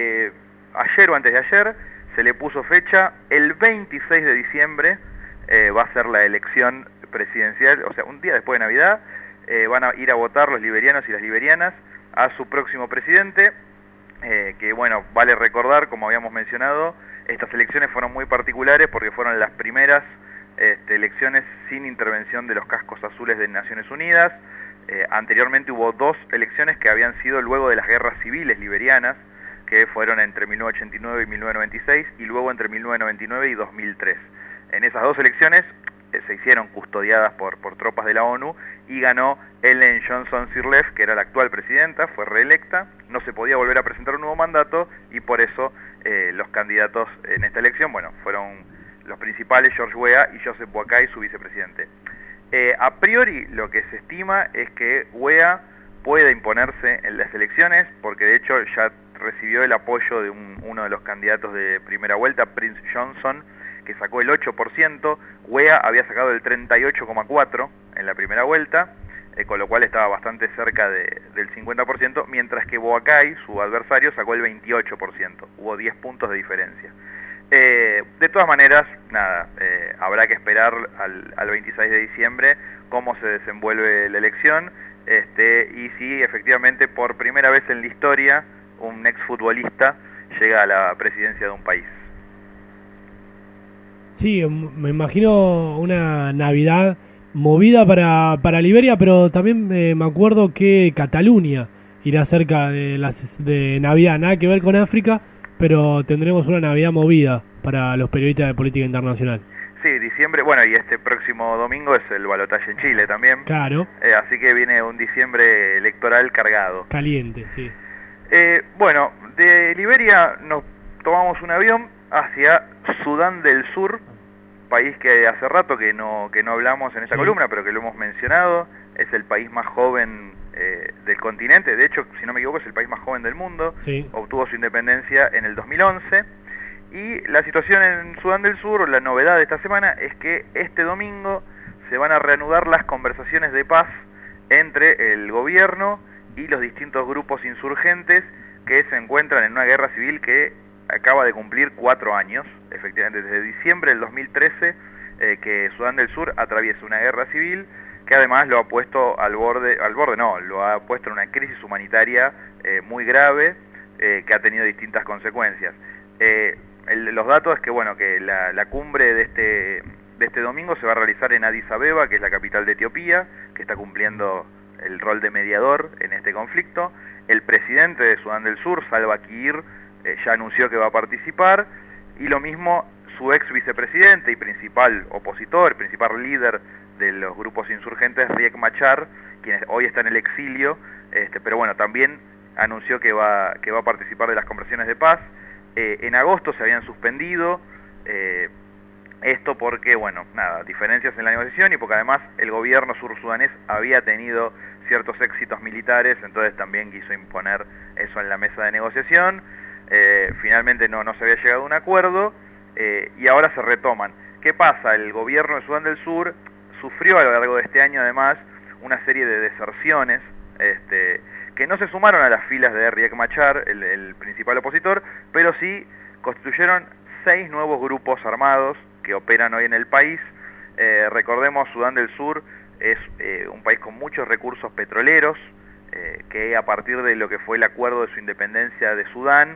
ayer o antes de ayer se le puso fecha, el 26 de diciembre va a ser la elección presidencial, o sea, un día después de Navidad, van a ir a votar los liberianos y las liberianas a su próximo presidente, que bueno, vale recordar, como habíamos mencionado, estas elecciones fueron muy particulares porque fueron las primeras elecciones sin intervención de los cascos azules de Naciones Unidas. Anteriormente hubo dos elecciones que habían sido luego de las guerras civiles liberianas, que fueron entre 1989 y 1996, y luego entre 1999 y 2003. En esas dos elecciones se hicieron custodiadas por tropas de la ONU, y ganó Ellen Johnson Sirleaf, que era la actual presidenta, fue reelecta, no se podía volver a presentar un nuevo mandato, y por eso los candidatos en esta elección, bueno, fueron los principales, George Weah y Joseph Boakai, su vicepresidente. A priori lo que se estima es que Weah pueda imponerse en las elecciones, porque de hecho ya recibió el apoyo de uno de los candidatos de primera vuelta, Prince Johnson, que sacó el 8%, Weah había sacado el 38,4% en la primera vuelta, con lo cual estaba bastante cerca del 50%, mientras que Boakai, su adversario, sacó el 28%, hubo 10 puntos de diferencia. De todas maneras, nada, habrá que esperar al 26 de diciembre cómo se desenvuelve la elección, y si efectivamente por primera vez en la historia un exfutbolista llega a la presidencia de un país. Sí, me imagino una Navidad movida para Liberia, pero también me acuerdo que Cataluña irá cerca de Navidad, nada que ver con África, pero tendremos una Navidad movida para los periodistas de política internacional. Sí, diciembre, bueno, y este próximo domingo es el balotaje en Chile también. Claro. Así que viene un diciembre electoral cargado. Caliente, sí. Bueno, de Liberia nos tomamos un avión hacia Sudán del Sur, país que hace rato que no hablamos en esta columna, pero que lo hemos mencionado. Es el país más joven del continente, de hecho, si no me equivoco, es el país más joven del mundo. Sí. Obtuvo su independencia en el 2011. Y la situación en Sudán del Sur, la novedad de esta semana, es que este domingo se van a reanudar las conversaciones de paz entre el gobierno y los distintos grupos insurgentes que se encuentran en una guerra civil que acaba de cumplir 4 años, efectivamente desde diciembre del 2013, que Sudán del Sur atraviesa una guerra civil que además lo ha puesto lo ha puesto en una crisis humanitaria muy grave, que ha tenido distintas consecuencias. Los datos es que bueno, que la cumbre de este domingo se va a realizar en Addis Abeba, que es la capital de Etiopía, que está cumpliendo el rol de mediador en este conflicto. El presidente de Sudán del Sur, Salva Kiir, ya anunció que va a participar, y lo mismo su ex vicepresidente y principal opositor, principal líder de los grupos insurgentes, Riek Machar, quien hoy está en el exilio, pero bueno, también anunció que va a participar de las conversaciones de paz. En agosto se habían suspendido, esto porque, bueno, nada, diferencias en la negociación y porque además el gobierno sursudanés había tenido ciertos éxitos militares, entonces también quiso imponer eso en la mesa de negociación. Finalmente no se había llegado a un acuerdo, y ahora se retoman. ¿Qué pasa? El gobierno de Sudán del Sur sufrió a lo largo de este año además una serie de deserciones, que no se sumaron a las filas de Riek Machar, el principal opositor, pero sí constituyeron 6 nuevos grupos armados que operan hoy en el país. Recordemos, Sudán del Sur es un país con muchos recursos petroleros, que a partir de lo que fue el acuerdo de su independencia de Sudán,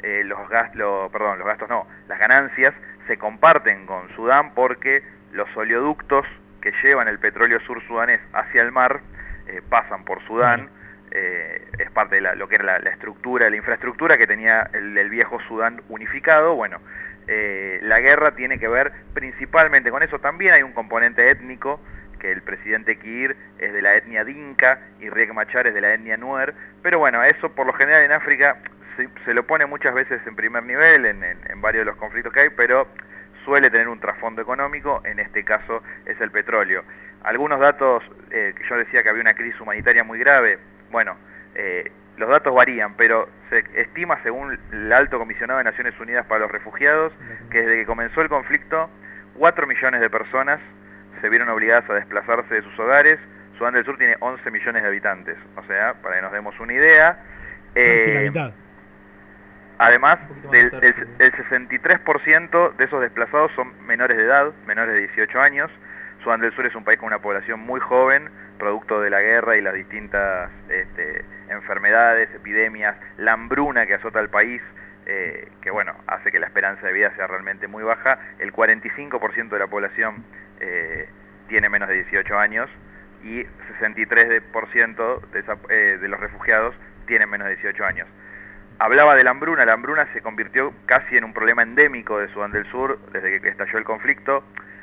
las ganancias se comparten con Sudán, porque los oleoductos que llevan el petróleo sur-sudanés hacia el mar pasan por Sudán. Es parte de lo que era la estructura, la infraestructura que tenía el viejo Sudán unificado. Bueno, la guerra tiene que ver principalmente con eso. También hay un componente étnico, que el presidente Kiir es de la etnia Dinka y Riek Machar es de la etnia Nuer, pero bueno, eso por lo general en África se lo pone muchas veces en primer nivel en varios de los conflictos que hay, pero suele tener un trasfondo económico. En este caso es el petróleo. Algunos datos, que yo decía que había una crisis humanitaria muy grave. Bueno, los datos varían, pero se estima, según el Alto Comisionado de Naciones Unidas para los Refugiados, que desde que comenzó el conflicto, 4 millones de personas se vieron obligadas a desplazarse de sus hogares. Sudán del Sur tiene 11 millones de habitantes, o sea, para que nos demos una idea. Casi la mitad. Además, el 63% de esos desplazados son menores de edad, menores de 18 años. Sudán del Sur es un país con una población muy joven, producto de la guerra y las distintas enfermedades, epidemias, la hambruna que azota al país, que bueno, hace que la esperanza de vida sea realmente muy baja. El 45% de la población tiene menos de 18 años y 63% de los refugiados tienen menos de 18 años. Hablaba de la hambruna se convirtió casi en un problema endémico de Sudán del Sur desde que estalló el conflicto.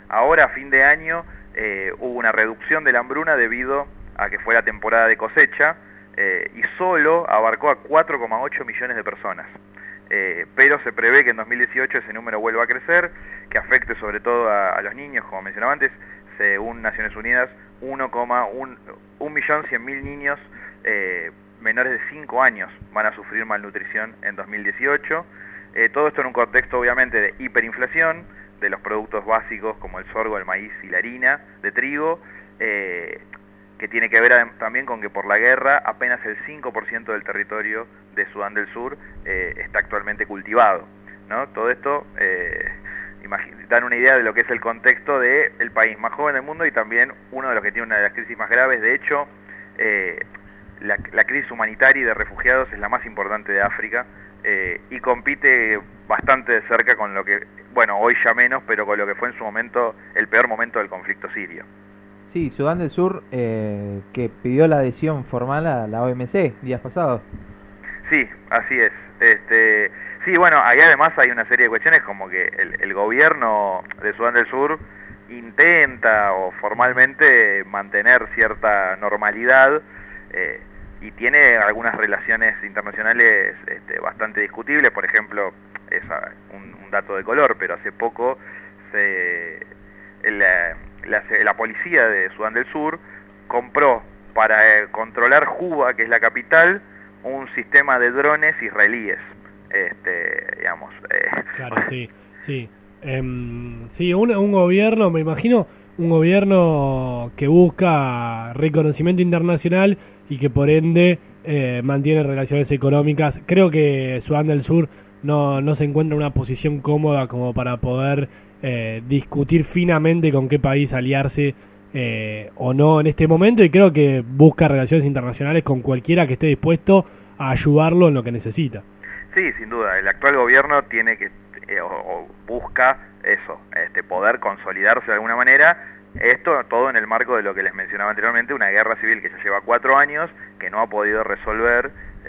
Ahora a fin de año hubo una reducción de la hambruna debido a que fue la temporada de cosecha y solo abarcó a 4,8 millones de personas. Pero se prevé que en 2018 ese número vuelva a crecer, que afecte sobre todo a los niños, como mencionaba antes. Según Naciones Unidas, 1.100.000 niños menores de 5 años van a sufrir malnutrición en 2018. Todo esto en un contexto obviamente de hiperinflación de los productos básicos como el sorgo, el maíz y la harina de trigo, que tiene que ver también con que por la guerra apenas el 5% del territorio de Sudán del Sur está actualmente cultivado, ¿no? Todo esto dan una idea de lo que es el contexto del país más joven del mundo y también uno de los que tiene una de las crisis más graves. De hecho, la crisis humanitaria y de refugiados es la más importante de África y compite bastante de cerca con lo que, bueno, hoy ya menos, pero con lo que fue en su momento el peor momento del conflicto sirio. Sí, Sudán del Sur que pidió la adhesión formal a la OMC días pasados. Sí, así es. Sí, bueno, ahí además hay una serie de cuestiones como que el gobierno de Sudán del Sur intenta o formalmente mantener cierta normalidad y tiene algunas relaciones internacionales bastante discutibles. Por ejemplo, es un dato de color, pero hace poco la policía de Sudán del Sur compró para controlar Juba, que es la capital, un sistema de drones israelíes. Claro, sí. Sí, un gobierno, me imagino, un gobierno que busca reconocimiento internacional y que por ende mantiene relaciones económicas. Creo que Sudán del Sur no se encuentra en una posición cómoda como para poder discutir finamente con qué país aliarse o no en este momento, y creo que busca relaciones internacionales con cualquiera que esté dispuesto a ayudarlo en lo que necesita. Sí, sin duda. El actual gobierno tiene que o busca eso, poder consolidarse de alguna manera. Esto todo en el marco de lo que les mencionaba anteriormente, una guerra civil que ya lleva 4 años, que no ha podido resolver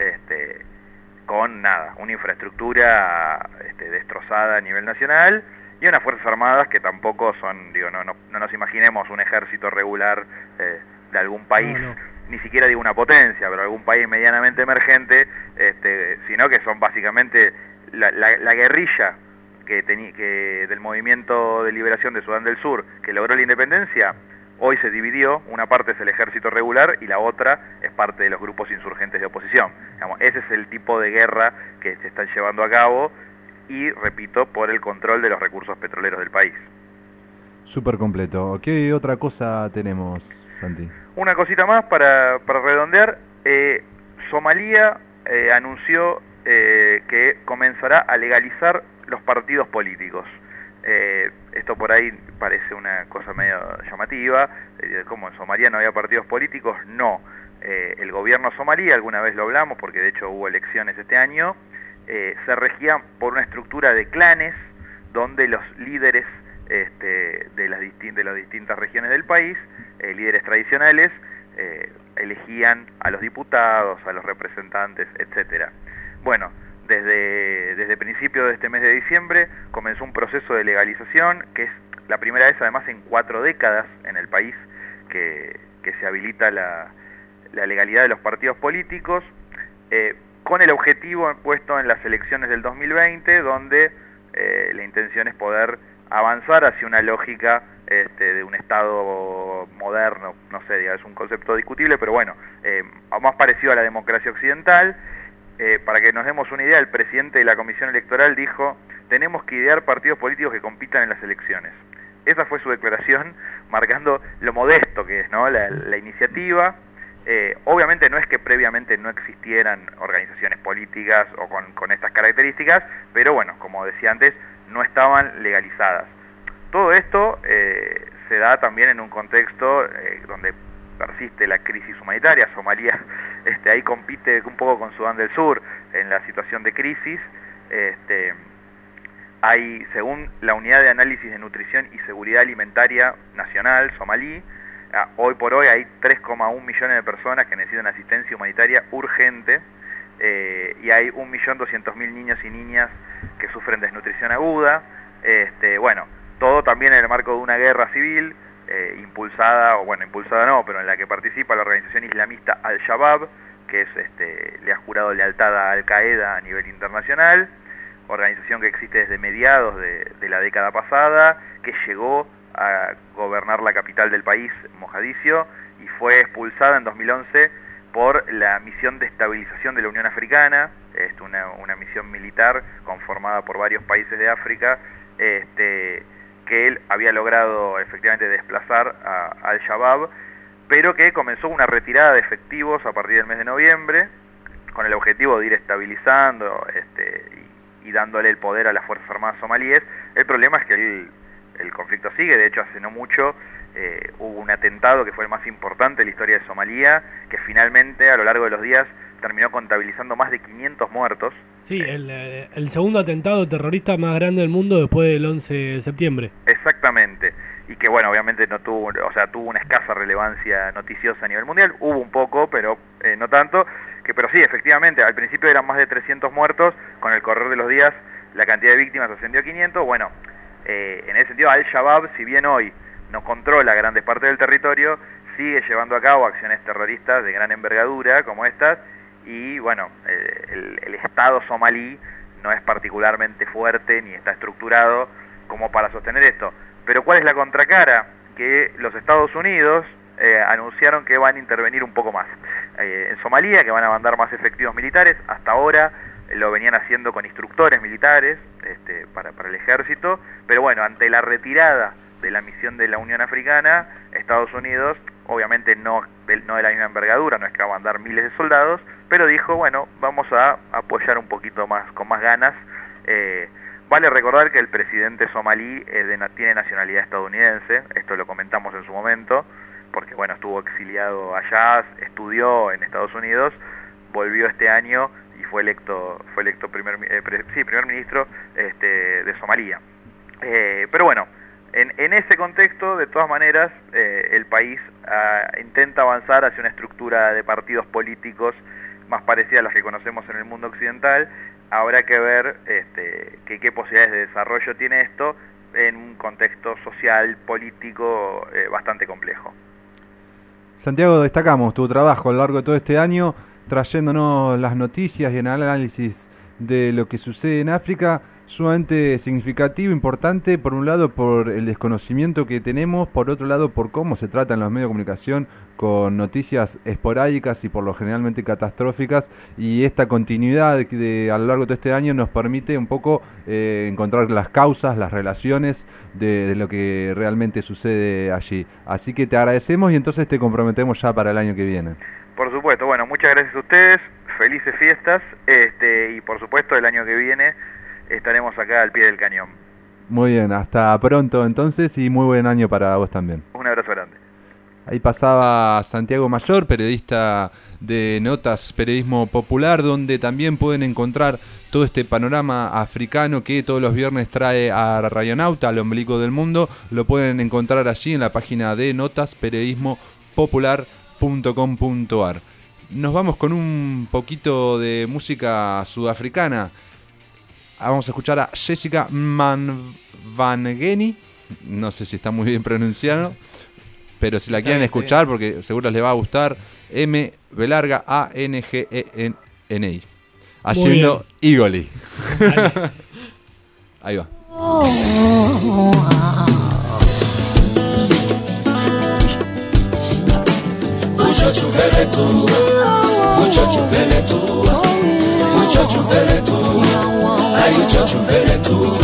con nada, una infraestructura destrozada a nivel nacional y unas fuerzas armadas que tampoco son, no nos imaginemos un ejército regular de algún país. No. Ni siquiera digo una potencia, pero algún país medianamente emergente, sino que son básicamente la guerrilla que del movimiento de liberación de Sudán del Sur, que logró la independencia. Hoy se dividió, una parte es el ejército regular y la otra es parte de los grupos insurgentes de oposición. Digamos, ese es el tipo de guerra que se están llevando a cabo y, repito, por el control de los recursos petroleros del país. Súper completo. ¿Qué otra cosa tenemos, Santi? Una cosita más para redondear. Somalia anunció que comenzará a legalizar los partidos políticos. Esto por ahí parece una cosa medio llamativa. ¿Cómo en Somalia no había partidos políticos? No. El gobierno somalí, alguna vez lo hablamos porque de hecho hubo elecciones este año, se regía por una estructura de clanes donde los líderes de las distintas regiones del país, líderes tradicionales, elegían a los diputados, a los representantes, etcétera. Bueno, desde principios de este mes de diciembre comenzó un proceso de legalización, que es la primera vez además en 4 décadas en el país que se habilita la legalidad de los partidos políticos, con el objetivo puesto en las elecciones del 2020, donde la intención es poder avanzar hacia una lógica de un Estado moderno. No sé, es un concepto discutible, pero bueno, más parecido a la democracia occidental. Para que nos demos una idea, el presidente de la Comisión Electoral dijo: tenemos que idear partidos políticos que compitan en las elecciones. Esa fue su declaración, marcando lo modesto que es, ¿no?, la iniciativa. Obviamente no es que previamente no existieran organizaciones políticas o con estas características, pero bueno, como decía antes, no estaban legalizadas. Todo esto se da también en un contexto donde persiste la crisis humanitaria. Somalia ahí compite un poco con Sudán del Sur en la situación de crisis. Hay, según la Unidad de Análisis de Nutrición y Seguridad Alimentaria Nacional somalí, hoy por hoy hay 3,1 millones de personas que necesitan asistencia humanitaria urgente, y hay 1.200.000 niños y niñas que sufren desnutrición aguda. Bueno, todo también en el marco de una guerra civil impulsada no, pero en la que participa la organización islamista Al-Shabaab, que es le ha jurado lealtad a Al-Qaeda a nivel internacional, organización que existe desde mediados de la década pasada, que llegó a gobernar la capital del país, Mogadiscio, y fue expulsada en 2011 por la misión de estabilización de la Unión Africana, una misión militar conformada por varios países de África, que él había logrado efectivamente desplazar a Al-Shabaab, pero que comenzó una retirada de efectivos a partir del mes de noviembre, con el objetivo de ir estabilizando y dándole el poder a las Fuerzas Armadas somalíes. El problema es que el conflicto sigue. De hecho, hace no mucho hubo un atentado que fue el más importante de la historia de Somalia, que finalmente a lo largo de los días terminó contabilizando más de 500 muertos. Sí, el segundo atentado terrorista más grande del mundo después del 11 de septiembre. Exactamente. Y que bueno, obviamente no tuvo, tuvo una escasa relevancia noticiosa a nivel mundial. Hubo un poco, pero no tanto. Pero sí, efectivamente, al principio eran más de 300 muertos. Con el correr de los días la cantidad de víctimas ascendió a 500. Bueno, en ese sentido Al-Shabaab, si bien hoy no controla grandes partes del territorio, sigue llevando a cabo acciones terroristas de gran envergadura como estas. Y bueno, el Estado somalí no es particularmente fuerte ni está estructurado como para sostener esto. Pero ¿cuál es la contracara? Que los Estados Unidos anunciaron que van a intervenir un poco más en Somalia, que van a mandar más efectivos militares. Hasta ahora lo venían haciendo con instructores militares para el ejército, pero bueno, ante la retirada de la misión de la Unión Africana, Estados Unidos, obviamente no de la misma envergadura, no es que va a mandar miles de soldados, pero dijo, bueno, vamos a apoyar un poquito más, con más ganas. Vale recordar que el presidente somalí tiene nacionalidad estadounidense, esto lo comentamos en su momento, porque bueno, estuvo exiliado allá, estudió en Estados Unidos, volvió este año y fue electo primer ministro de Somalia. Pero bueno, en ese contexto, de todas maneras, el país intenta avanzar hacia una estructura de partidos políticos más parecida a las que conocemos en el mundo occidental. Habrá que ver qué posibilidades de desarrollo tiene esto en un contexto social, político bastante complejo. Santiago, destacamos tu trabajo a lo largo de todo este año, trayéndonos las noticias y el análisis de lo que sucede en África, sumamente significativo, importante, por un lado por el desconocimiento que tenemos, por otro lado por cómo se tratan los medios de comunicación con noticias esporádicas y por lo generalmente catastróficas, y esta continuidad a lo largo de todo este año nos permite un poco encontrar las causas, las relaciones de lo que realmente sucede allí. Así que te agradecemos y entonces te comprometemos ya para el año que viene. Por supuesto, bueno, muchas gracias a ustedes, felices fiestas, y por supuesto el año que viene estaremos acá al pie del cañón. Muy bien, hasta pronto entonces y muy buen año para vos también. Un abrazo grande. Ahí pasaba Santiago Mayor, periodista de Notas Periodismo Popular, donde también pueden encontrar todo este panorama africano que todos los viernes trae a Radionauta, al ombligo del mundo. Lo pueden encontrar allí en la página de notasperiodismopopular.com.ar. Nos vamos con un poquito de música sudafricana. Vamos a escuchar a Jessica Manvangeni, no sé si está muy bien pronunciado, pero si la quieren escuchar, porque seguro les va a gustar, M-A-N-G-E-N-I, haciendo Igoli. Ahí va. Muchacho vele tú, muchacho vele tú, muchacho vele tú, ay muchacho vele tú.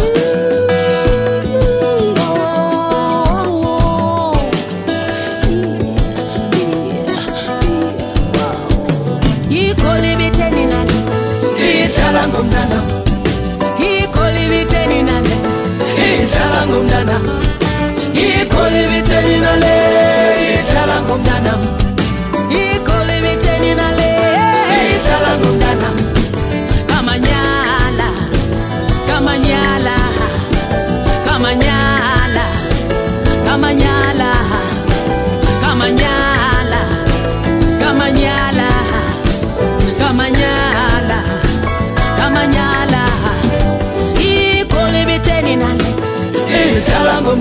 Ikoli biteni nani, itala ngomdana. Ikoli biteni nani, itala ngomdana. Ikoli biteni nani, itala ngomdana. Ikoli biteni nani, itala ngomdana. Kamanyala, kamanyala, kamanyala, kamanyala, kamanyala, kamanyala, kamanyala, kamanyala. Ikoli biteni nani, itala ngomdana.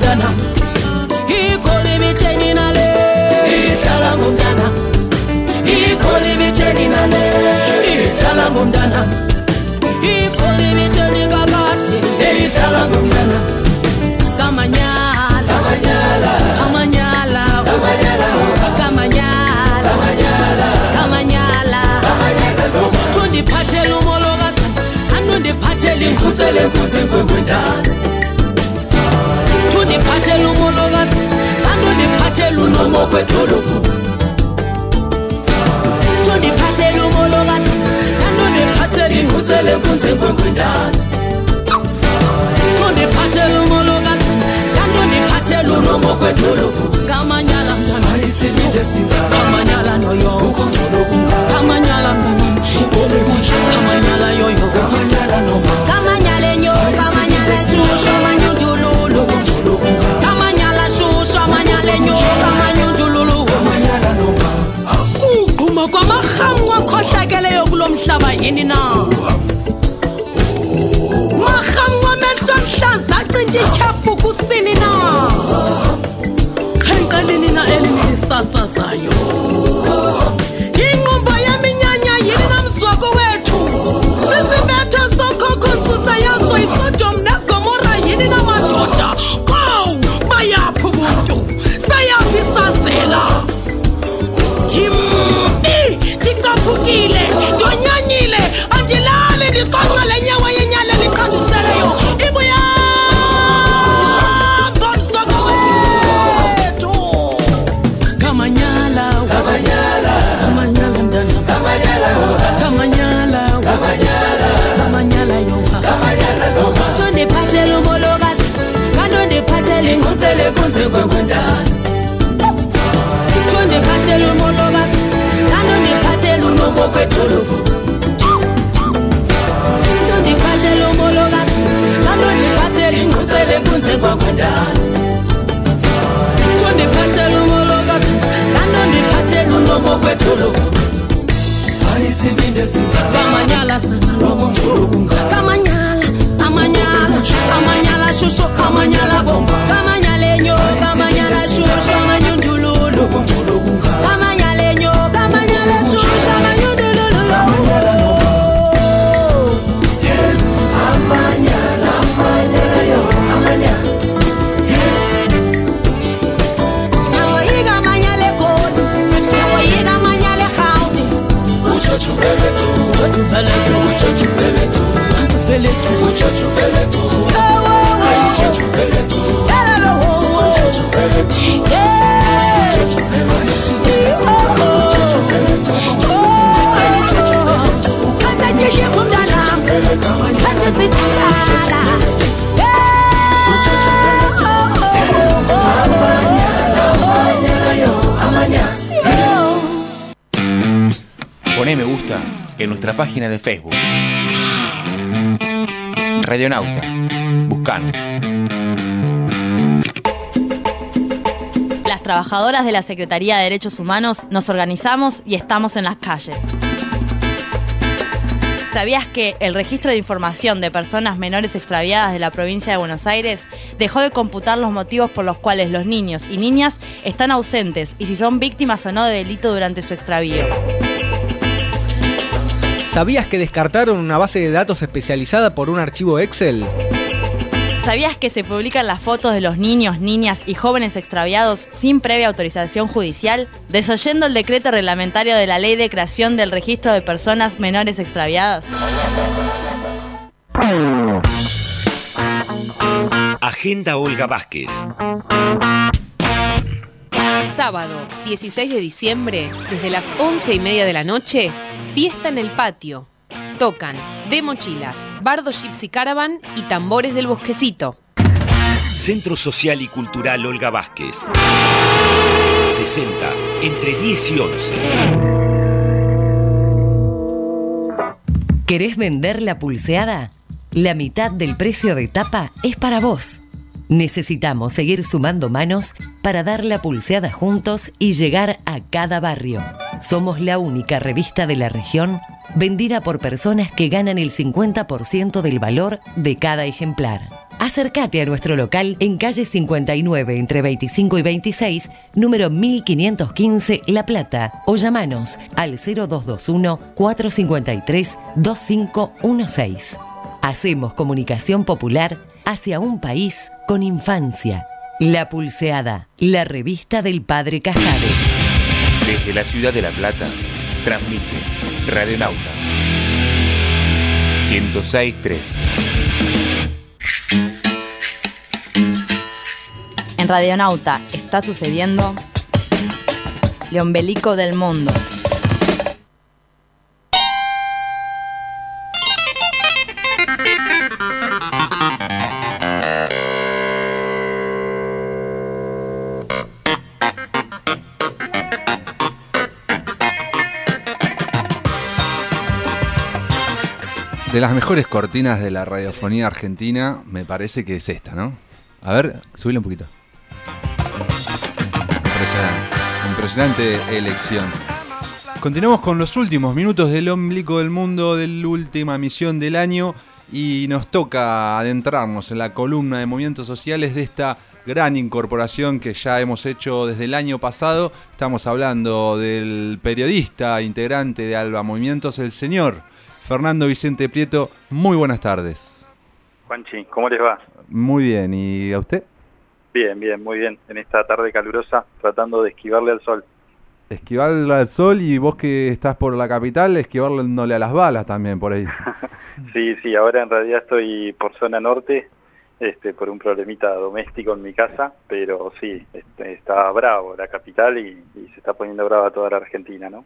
ngomntana ipolimiteni kakade eyidlala ngomntana kamanyala kamanyala kamanyala kamanyala kamanyala tundiphathela umolokazi andundiphathela inkutsele nkwenkwenkwendana tundiphathela umolokazi andundiphathela unomokwedolophu tundiphathela umolokazi andundiphathela inkutsele nkwenkwenkwendana tundiphathela umolokazi andundiphathela unomokwedolophu kamanyala mntana kamanyala noyo kamanyala mntana kamanyala yoyo kamanyala nyo kamanyala shusho manyundululu kamanyala shusho manyala nyo kamanyundululu kugquma kwamahamwa khohlakeleyo kulo mhlaba yini na mahamwa mehlo hlaza cinta ityhafu kusini na enqeleni na elinisasazayo inqumbo yeminyanya yini namzwako wethu sisibetho sokhokho nsusa yaso isodom negomora yini namadoda kow bayaphi ubuntu sayaphi isazela ndikaphukile ndonyanyile andilali ndiqonqa le nyawo yenyala liqandiseleyo ibuya mbamsoko wethu kamanyala kamanyala kamanyala mntana kamanyala kamanyala kamanyala kamanyala yoha kamanyala noma tundiphathela umolokazi kandondiphathela inkutsele nkwenkwenkwendana tundiphathela umolokazi kandondiphathela unomokwedolophu tundiphathela umolokazi kandondiphathela inkutsele nkwenkwenkwendana tundiphathela umolokazi kandondiphathela unomokwedolophu kamanyala sana kamanyala kamanyala kamanyala shusho kamanyala bomba kamanyala enyo kamanyala shusho manyundululu kamanyala enyo kamanyala shusho manyundululu amanyala amanyala yo amanyala yawoyiga manyale kodu yawoyiga manyale khawti uchachu veletu veletu uchachu veletu veletu uchachu veletu ayi uchachu veletu hello uchachu veletu uchachu veletu uchachu veletu ayi uchachu veletu atajeje kumdana atasitala Poné me gusta en nuestra página de Facebook. Radionauta. Buscanos. Las trabajadoras de la Secretaría de Derechos Humanos nos organizamos y estamos en las calles. ¿Sabías que el registro de información de personas menores extraviadas de la provincia de Buenos Aires dejó de computar los motivos por los cuales los niños y niñas están ausentes y si son víctimas o no de delito durante su extravío? ¿Sabías que descartaron una base de datos especializada por un archivo Excel? ¿Sabías que se publican las fotos de los niños, niñas y jóvenes extraviados sin previa autorización judicial, desoyendo el decreto reglamentario de la Ley de Creación del Registro de Personas Menores Extraviadas? Agenda Olga Vázquez. Sábado, 16 de diciembre, desde las 11:30 de la noche, fiesta en el patio. Tocan De Mochilas, Bardo Gypsy Caravan y Tambores del Bosquecito. Centro Social y Cultural Olga Vázquez. 60, entre 10 y 11. ¿Querés vender la pulseada? La mitad del precio de tapa es para vos. Necesitamos seguir sumando manos para dar la pulseada juntos y llegar a cada barrio. Somos la única revista de la región vendida por personas que ganan el 50% del valor de cada ejemplar. Acércate a nuestro local en calle 59 entre 25 y 26, número 1515 La Plata, o llamanos al 0221-453-2516. Hacemos comunicación popular hacia un país con infancia. La Pulseada, la revista del Padre Casade. Desde la ciudad de La Plata, transmite Radionauta 106.3. En Radionauta está sucediendo Leombelico del Mundo. De las mejores cortinas de la radiofonía argentina, me parece que es esta, ¿no? A ver, subile un poquito. Impresionante elección. Continuamos con los últimos minutos del Ombligo del Mundo, de la última misión del año, y nos toca adentrarnos en la columna de movimientos sociales de esta gran incorporación que ya hemos hecho desde el año pasado. Estamos hablando del periodista integrante de Alba Movimientos, el señor Fernando Vicente Prieto. Muy buenas tardes. Juanchi, ¿cómo les va? Muy bien, ¿y a usted? Bien, muy bien. En esta tarde calurosa, tratando de esquivarle al sol. Esquivarle al sol, y vos que estás por la capital, esquivarle a las balas también por ahí. Sí, ahora en realidad estoy por zona norte, por un problemita doméstico en mi casa, pero sí, está bravo la capital y se está poniendo brava toda la Argentina, ¿no?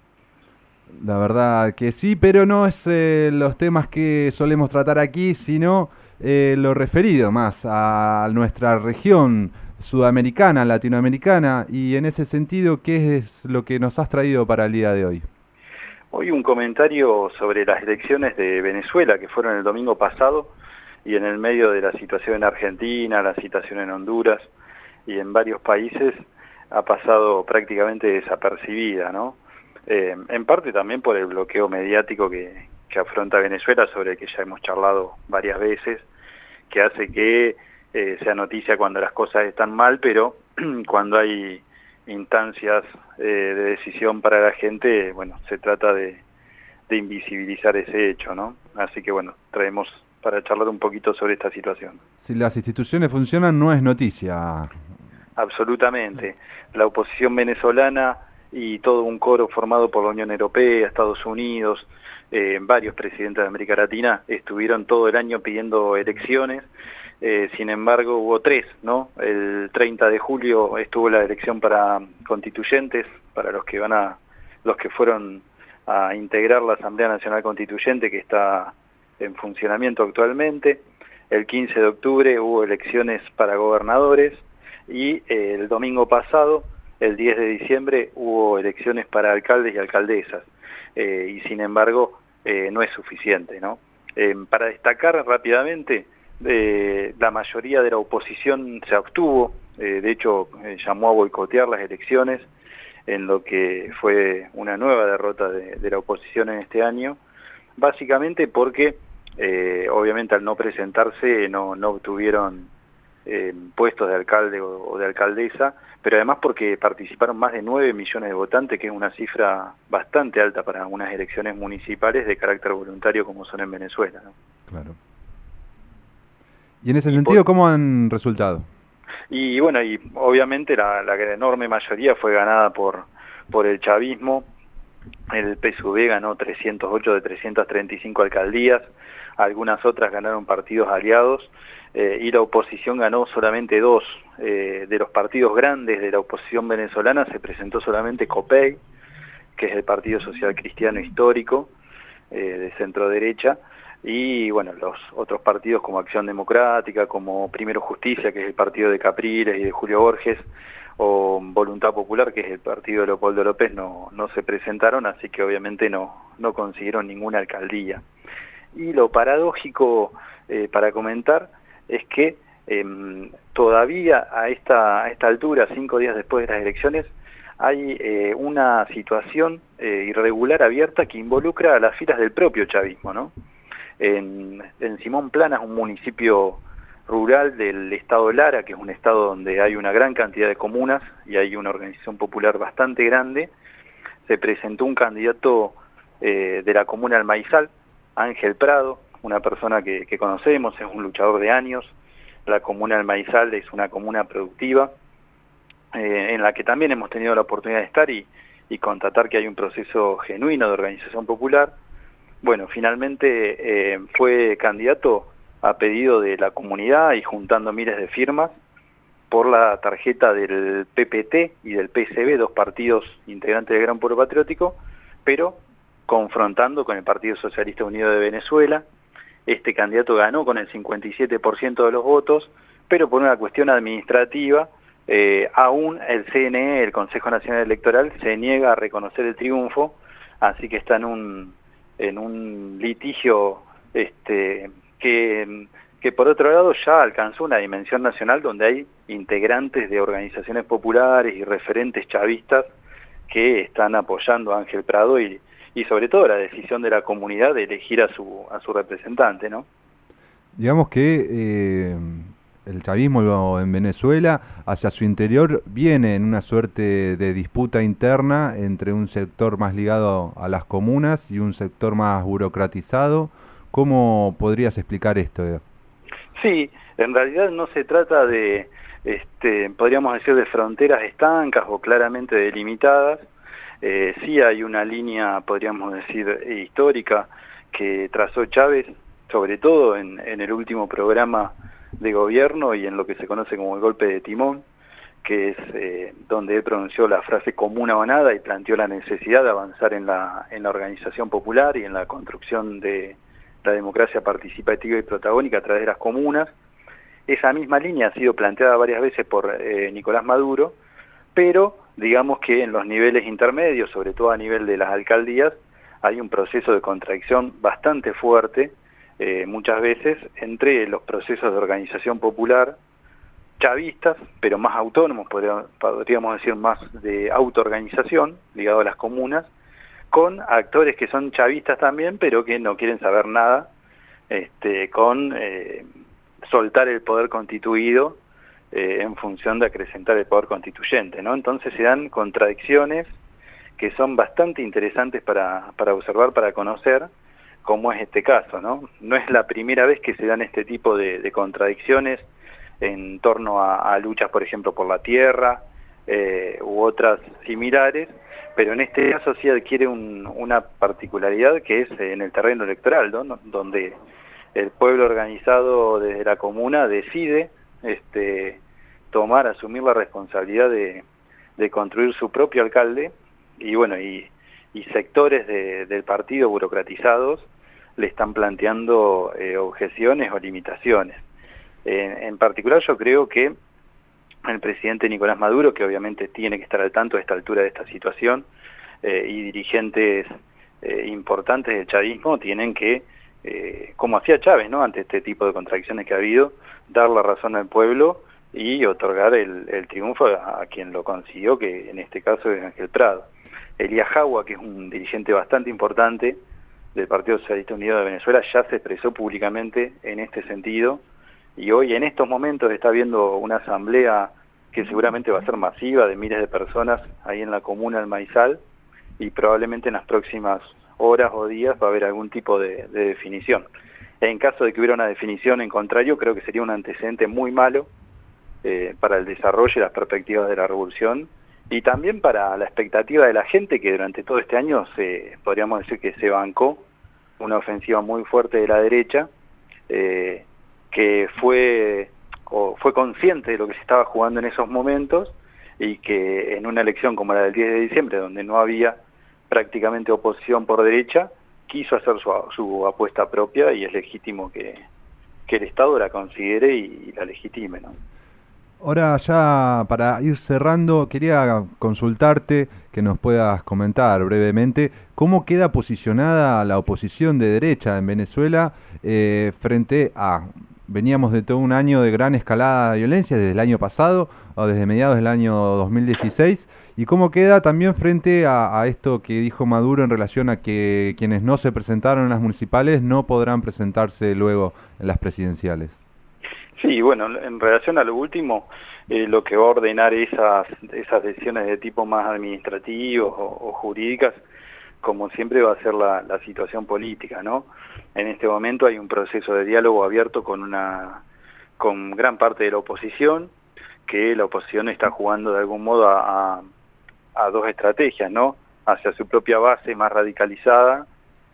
La verdad que sí, pero no es los temas que solemos tratar aquí, sino lo referido más a nuestra región sudamericana, latinoamericana, y en ese sentido, ¿qué es lo que nos has traído para el día de hoy? Hoy un comentario sobre las elecciones de Venezuela que fueron el domingo pasado, y en el medio de la situación en Argentina, la situación en Honduras y en varios países ha pasado prácticamente desapercibida, ¿no? En parte también por el bloqueo mediático que afronta Venezuela, sobre el que ya hemos charlado varias veces, que hace que sea noticia cuando las cosas están mal, pero cuando hay instancias de decisión para la gente, bueno, se trata de invisibilizar ese hecho, ¿no? Así que bueno, traemos para charlar un poquito sobre esta situación. Si las instituciones funcionan, no es noticia. Absolutamente. La oposición venezolana y todo un coro formado por la Unión Europea, Estados Unidos, varios presidentes de América Latina estuvieron todo el año pidiendo elecciones. Sin embargo, hubo 3, ¿no? El 30 de julio estuvo la elección para constituyentes, para los que fueron a integrar la Asamblea Nacional Constituyente, que está en funcionamiento actualmente. El 15 de octubre hubo elecciones para gobernadores, y el domingo pasado, el 10 de diciembre, hubo elecciones para alcaldes y alcaldesas, y sin embargo no es suficiente, ¿no? Para destacar rápidamente, la mayoría de la oposición se abstuvo, de hecho llamó a boicotear las elecciones, en lo que fue una nueva derrota de la oposición en este año, básicamente porque obviamente al no presentarse no obtuvieron puestos de alcalde o de alcaldesa, pero además porque participaron más de 9 millones de votantes, que es una cifra bastante alta para unas elecciones municipales de carácter voluntario como son en Venezuela, ¿no? Claro. Y en ese sentido, ¿cómo han resultado? Y bueno, y obviamente la enorme mayoría fue ganada por el chavismo. El PSUV ganó 308 de 335 alcaldías, algunas otras ganaron partidos aliados, y la oposición ganó solamente 2. De los partidos grandes de la oposición venezolana se presentó solamente COPEI, que es el Partido Social Cristiano Histórico, de centro derecha, y bueno, los otros partidos como Acción Democrática, como Primero Justicia, que es el partido de Capriles y de Julio Borges, o Voluntad Popular, que es el partido de Leopoldo López, no se presentaron, así que obviamente no consiguieron ninguna alcaldía. Y lo paradójico para comentar es que todavía a esta altura, 5 días después de las elecciones, hay una situación irregular abierta que involucra a las filas del propio chavismo, ¿no? En Simón Planas, un municipio rural del estado Lara, que es un estado donde hay una gran cantidad de comunas y hay una organización popular bastante grande. Se presentó un candidato de la comuna del Maizal, Ángel Prado, una persona que conocemos, es un luchador de años. La comuna del Maizal es una comuna productiva, en la que también hemos tenido la oportunidad de estar y constatar que hay un proceso genuino de organización popular. Bueno, finalmente fue candidato a pedido de la comunidad y juntando miles de firmas por la tarjeta del PPT y del PSB, dos partidos integrantes del Gran Pueblo Patriótico, pero confrontando con el Partido Socialista Unido de Venezuela. Este candidato ganó con el 57% de los votos, pero por una cuestión administrativa, aún el CNE, el Consejo Nacional Electoral, se niega a reconocer el triunfo, así que está en un litigio que por otro lado ya alcanzó una dimensión nacional donde hay integrantes de organizaciones populares y referentes chavistas que están apoyando a Ángel Prado y sobre todo la decisión de la comunidad de elegir a su representante, ¿no? Digamos que el chavismo en Venezuela, hacia su interior, viene en una suerte de disputa interna entre un sector más ligado a las comunas y un sector más burocratizado. ¿Cómo podrías explicar esto, Eda? Sí, en realidad no se trata de, podríamos decir, de fronteras estancas o claramente delimitadas. Sí hay una línea, podríamos decir, histórica que trazó Chávez, sobre todo en el último programa de gobierno y en lo que se conoce como el golpe de timón, que es donde él pronunció la frase comuna o nada y planteó la necesidad de avanzar en la organización popular y en la construcción de la democracia participativa y protagónica a través de las comunas. Esa misma línea ha sido planteada varias veces por Nicolás Maduro, pero digamos que en los niveles intermedios, sobre todo a nivel de las alcaldías, hay un proceso de contradicción bastante fuerte, muchas veces, entre los procesos de organización popular chavistas, pero más autónomos, podríamos decir más de autoorganización, ligado a las comunas, con actores que son chavistas también, pero que no quieren saber nada, con soltar el poder constituido en función de acrecentar el poder constituyente, ¿no? Entonces se dan contradicciones que son bastante interesantes para observar, para conocer, como es este caso, ¿no? No es la primera vez que se dan este tipo de contradicciones en torno a luchas, por ejemplo, por la tierra u otras similares, pero en este caso sí adquiere una particularidad que es en el terreno electoral, ¿no? Donde el pueblo organizado desde la comuna decide asumir la responsabilidad de construir su propio alcalde, y bueno, y sectores del partido burocratizados le están planteando objeciones o limitaciones. En particular yo creo que el presidente Nicolás Maduro, que obviamente tiene que estar al tanto a esta altura de esta situación, y dirigentes importantes del chavismo tienen que, como hacía Chávez, ¿no?, ante este tipo de contradicciones que ha habido, dar la razón al pueblo y otorgar el triunfo a quien lo consiguió, que en este caso es Ángel Prado. Elías Jagua, que es un dirigente bastante importante del Partido Socialista Unido de Venezuela, ya se expresó públicamente en este sentido, y hoy en estos momentos está habiendo una asamblea que seguramente va a ser masiva, de miles de personas ahí en la comuna del Maizal, y probablemente en las próximas horas o días va a haber algún tipo de definición. En caso de que hubiera una definición en contrario, creo que sería un antecedente muy malo para el desarrollo y las perspectivas de la revolución, y también para la expectativa de la gente que durante todo este año podríamos decir que se bancó una ofensiva muy fuerte de la derecha, que fue consciente de lo que se estaba jugando en esos momentos, y que en una elección como la del 10 de diciembre, donde no había prácticamente oposición por derecha, quiso hacer su apuesta propia, y es legítimo que el Estado la considere y la legitime, ¿no? Ahora ya para ir cerrando, quería consultarte que nos puedas comentar brevemente cómo queda posicionada la oposición de derecha en Venezuela frente a... Veníamos de todo un año de gran escalada de violencia desde el año pasado o desde mediados del año 2016, y cómo queda también frente a esto que dijo Maduro en relación a que quienes no se presentaron en las municipales no podrán presentarse luego en las presidenciales. Sí, bueno, en relación a lo último, lo que va a ordenar esas decisiones de tipo más administrativos o jurídicas, como siempre va a ser la situación política, ¿no? En este momento hay un proceso de diálogo abierto con gran parte de la oposición, que la oposición está jugando de algún modo a dos estrategias, ¿no? Hacia su propia base más radicalizada,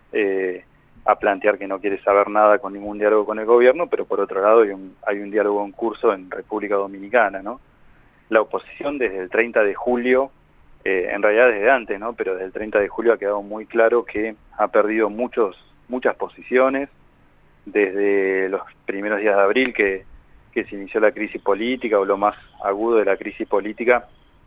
a plantear que no quiere saber nada con ningún diálogo con el gobierno, pero por otro lado hay un diálogo en curso en República Dominicana, ¿no? La oposición desde el 30 de julio, en realidad desde antes, ¿no? Pero desde el 30 de julio ha quedado muy claro que ha perdido muchas posiciones, desde los primeros días de abril que se inició la crisis política, o lo más agudo de la crisis política,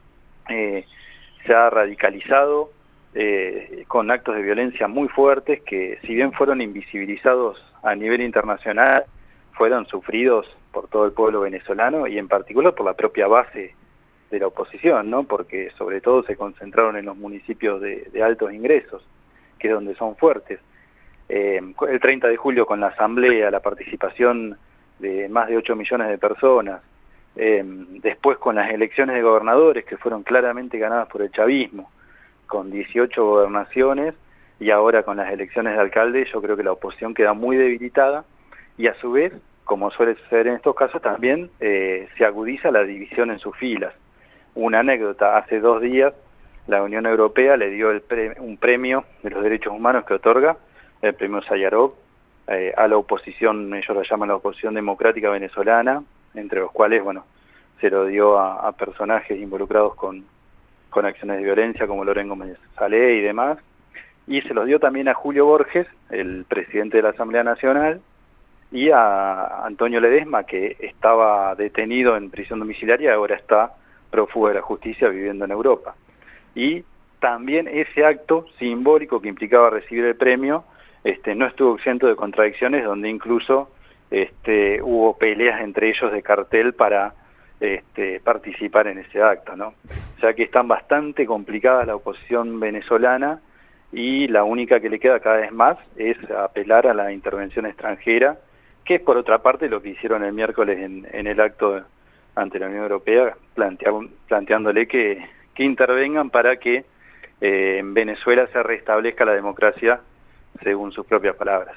se ha radicalizado con actos de violencia muy fuertes que, si bien fueron invisibilizados a nivel internacional, fueron sufridos por todo el pueblo venezolano y en particular por la propia base de la oposición, ¿no? Porque sobre todo se concentraron en los municipios de altos ingresos, que es donde son fuertes. El 30 de julio con la asamblea, la participación de más de 8 millones de personas, después con las elecciones de gobernadores que fueron claramente ganadas por el chavismo, con 18 gobernaciones, y ahora con las elecciones de alcalde, yo creo que la oposición queda muy debilitada, y a su vez, como suele suceder en estos casos, también se agudiza la división en sus filas. Una anécdota: hace 2 días la Unión Europea le dio un premio de los derechos humanos que otorga, el premio Sayarov, a la oposición, ellos lo llaman la oposición democrática venezolana, entre los cuales, bueno, se lo dio a personajes involucrados con acciones de violencia como Loren Gómez Salé y demás, y se los dio también a Julio Borges, el presidente de la Asamblea Nacional, y a Antonio Ledesma, que estaba detenido en prisión domiciliaria y ahora está prófugo de la justicia viviendo en Europa. Y también ese acto simbólico que implicaba recibir el premio no estuvo exento de contradicciones, donde incluso hubo peleas entre ellos de cartel para participar en ese acto, ¿no? O sea que están bastante complicadas la oposición venezolana, y la única que le queda cada vez más es apelar a la intervención extranjera, que es por otra parte lo que hicieron el miércoles en el acto ante la Unión Europea, planteándole que intervengan para que en Venezuela se restablezca la democracia según sus propias palabras.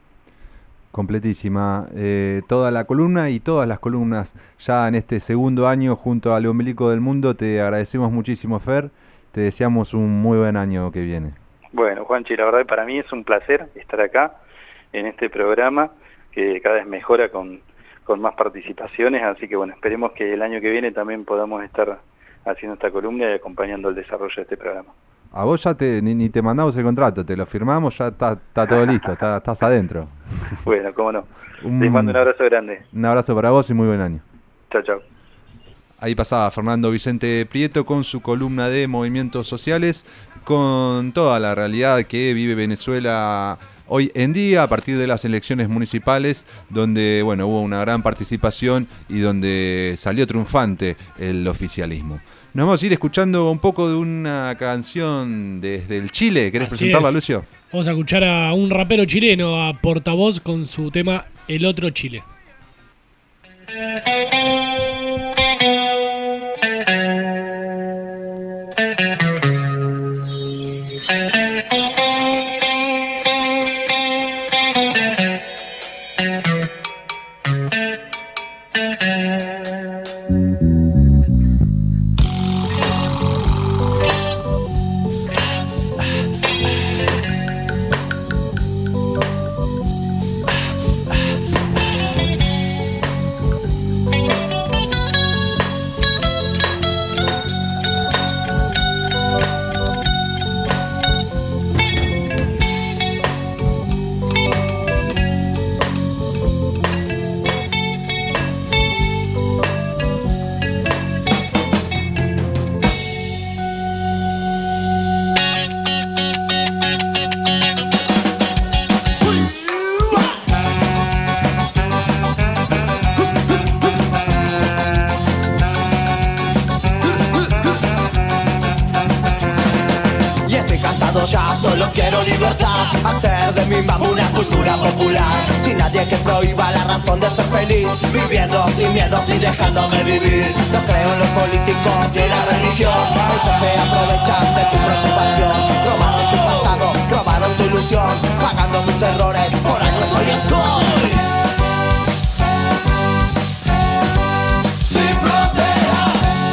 Completísima toda la columna y todas las columnas ya en este segundo año junto a León Bélico del Mundo. Te agradecemos muchísimo, Fer, te deseamos un muy buen año que viene. Bueno, Juanchi, la verdad para mí es un placer estar acá en este programa que cada vez mejora con más participaciones, así que bueno, esperemos que el año que viene también podamos estar haciendo esta columna y acompañando el desarrollo de este programa. A vos ya ni te mandamos el contrato, te lo firmamos, ya está todo listo, estás adentro. Bueno, cómo no. Les mando un abrazo grande. Un abrazo para vos y muy buen año. Chao, chao. Ahí pasaba Fernando Vicente Prieto con su columna de movimientos sociales, con toda la realidad que vive Venezuela hoy en día a partir de las elecciones municipales, donde bueno, hubo una gran participación y donde salió triunfante el oficialismo. Nos vamos a ir escuchando un poco de una canción desde el Chile. ¿Querés presentarla, Lucio? Vamos a escuchar a un rapero chileno, a Portavoz, con su tema El Otro Chile. Ya solo quiero libertad, hacer de mi mamá una cultura popular. Si y nadie que prohíba la razón de ser feliz, viviendo sin miedos y dejándome vivir. No creo en los políticos y en la religión, ellos se aprovechan de tu preocupación, robaron tu pasado, robaron tu ilusión, pagando sus errores, por algo soy yo soy. Sin frontera,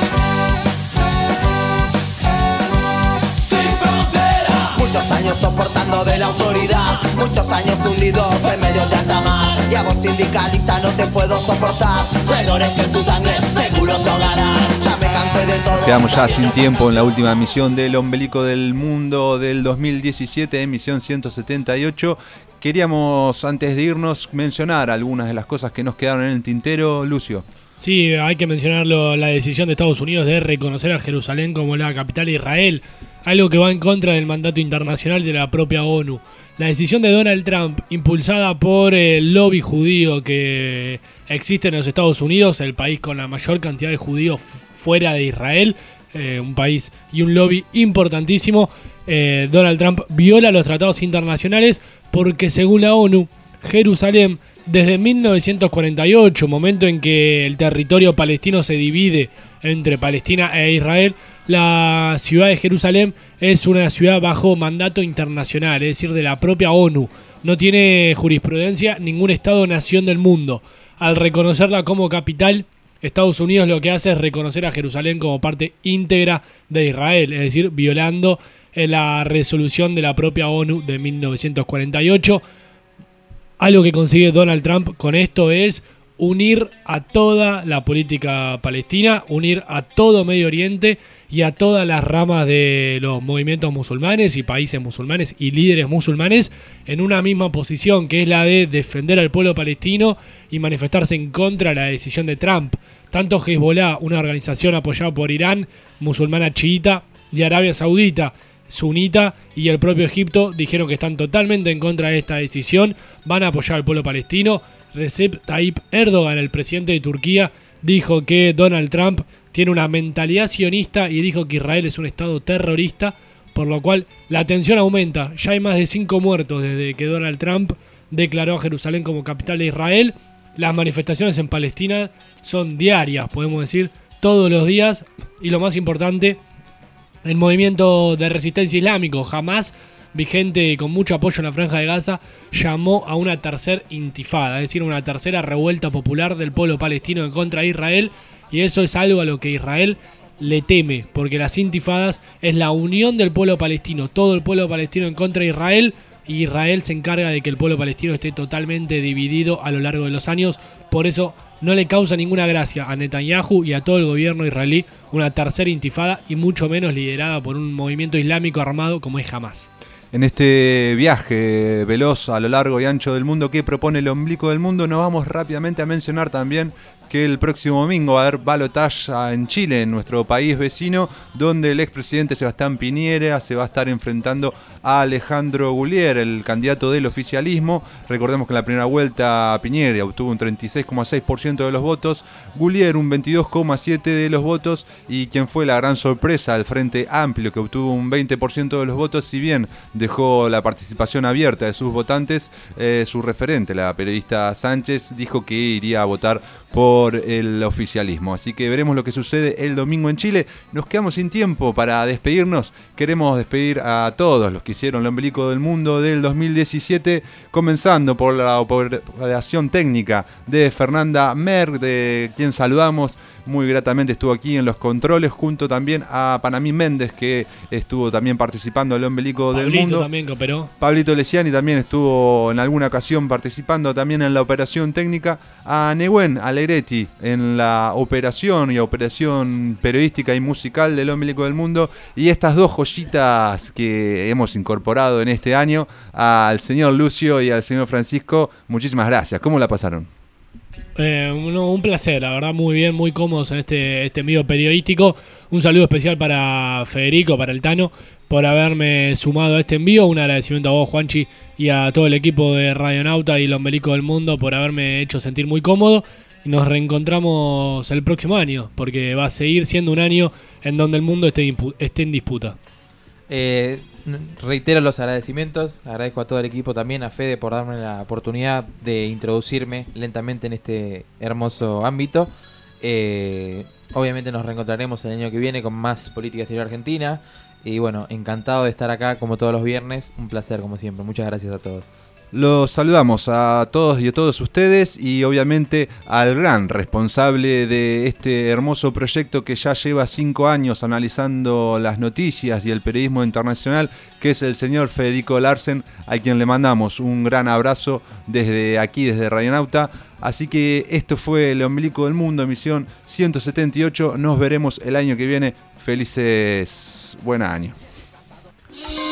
sin frontera. Muchos años soportando de la autoridad, muchos años hundidos en medio de alta mar. Y a vos sindicalista no te puedo soportar, traidores que su sangre seguro se ahogarán. Ya me cansé de todo. Quedamos ya sin tiempo en la última emisión del Ombelico del Mundo del 2017, emisión 178. Queríamos, antes de irnos, mencionar algunas de las cosas que nos quedaron en el tintero. Lucio. Sí, hay que mencionarlo, la decisión de Estados Unidos de reconocer a Jerusalén como la capital de Israel, algo que va en contra del mandato internacional de la propia ONU. La decisión de Donald Trump, impulsada por el lobby judío que existe en los Estados Unidos, el país con la mayor cantidad de judíos fuera de Israel, un país y un lobby importantísimo. Donald Trump viola los tratados internacionales porque, según la ONU, Jerusalén, desde 1948, momento en que el territorio palestino se divide entre Palestina e Israel, la ciudad de Jerusalén es una ciudad bajo mandato internacional, es decir, de la propia ONU. No tiene jurisprudencia ningún Estado-nación del mundo. Al reconocerla como capital, Estados Unidos lo que hace es reconocer a Jerusalén como parte íntegra de Israel, es decir, violando la resolución de la propia ONU de 1948. Algo que consigue Donald Trump con esto es unir a toda la política palestina, unir a todo Medio Oriente y a todas las ramas de los movimientos musulmanes y países musulmanes y líderes musulmanes en una misma posición, que es la de defender al pueblo palestino y manifestarse en contra de la decisión de Trump. Tanto Hezbollah, una organización apoyada por Irán, musulmana chiita, y Arabia Saudita, sunita, y el propio Egipto dijeron que están totalmente en contra de esta decisión, van a apoyar al pueblo palestino. Recep Tayyip Erdogan, el presidente de Turquía, dijo que Donald Trump tiene una mentalidad sionista y dijo que Israel es un estado terrorista, por lo cual la tensión aumenta. Ya hay más de 5 muertos desde que Donald Trump declaró a Jerusalén como capital de Israel. Las manifestaciones en Palestina son diarias, podemos decir, todos los días. Y lo más importante, el movimiento de resistencia islámico, Hamas, vigente con mucho apoyo en la Franja de Gaza, llamó a una tercera intifada, es decir, una tercera revuelta popular del pueblo palestino en contra de Israel, y eso es algo a lo que Israel le teme, porque las intifadas es la unión del pueblo palestino, todo el pueblo palestino en contra de Israel, y Israel se encarga de que el pueblo palestino esté totalmente dividido a lo largo de los años. Por eso no le causa ninguna gracia a Netanyahu y a todo el gobierno israelí una tercera intifada, y mucho menos liderada por un movimiento islámico armado como es Hamas. En este viaje veloz a lo largo y ancho del mundo que propone el Ombelico del Mundo, nos vamos rápidamente a mencionar también que el próximo domingo va a haber balotaje en Chile, en nuestro país vecino, donde el expresidente Sebastián Piñera se va a estar enfrentando a Alejandro Guillier, el candidato del oficialismo. Recordemos que en la primera vuelta Piñera obtuvo un 36,6% de los votos, Guillier un 22,7% de los votos, y quien fue la gran sorpresa, el Frente Amplio, que obtuvo un 20% de los votos, si bien dejó la participación abierta de sus votantes. Su referente, la periodista Sánchez, dijo que iría a votar por el oficialismo. Así que veremos lo que sucede el domingo en Chile. Nos quedamos sin tiempo para despedirnos. Queremos despedir a todos los que hicieron el Ombelico del Mundo del 2017, comenzando por la operación técnica de Fernanda Mer, de quien saludamos muy gratamente. Estuvo aquí en los controles junto también a Panamí Méndez, que estuvo también participando del Ombelico del Mundo. También cooperó. Pablito Lesiani también estuvo en alguna ocasión participando también en la operación técnica. A Nehuen Alegretti en la operación periodística y musical del Ombelico del Mundo. Y estas dos joyitas que hemos incorporado en este año, al señor Lucio y al señor Francisco, muchísimas gracias. ¿Cómo la pasaron? Un placer, la verdad, muy bien, muy cómodos en este medio periodístico. Un saludo especial para Federico, para el Tano, por haberme sumado a este envío. Un agradecimiento a vos, Juanchi, y a todo el equipo de Radionauta y el Ombelico del Mundo por haberme hecho sentir muy cómodo. Y nos reencontramos el próximo año, porque va a seguir siendo un año en donde el mundo esté en disputa. reitero los agradecimientos, agradezco a todo el equipo, también a Fede por darme la oportunidad de introducirme lentamente en este hermoso ámbito. Obviamente nos reencontraremos el año que viene con más Política Exterior Argentina. Y bueno, encantado de estar acá como todos los viernes. Un placer como siempre. Muchas gracias a todos. Los saludamos a todos y a todos ustedes y obviamente al gran responsable de este hermoso proyecto que ya lleva 5 años analizando las noticias y el periodismo internacional, que es el señor Federico Larsen, a quien le mandamos un gran abrazo desde aquí, desde Radionauta. Así que esto fue El Ombelico del Mundo, emisión 178. Nos veremos el año que viene. Felices buen año.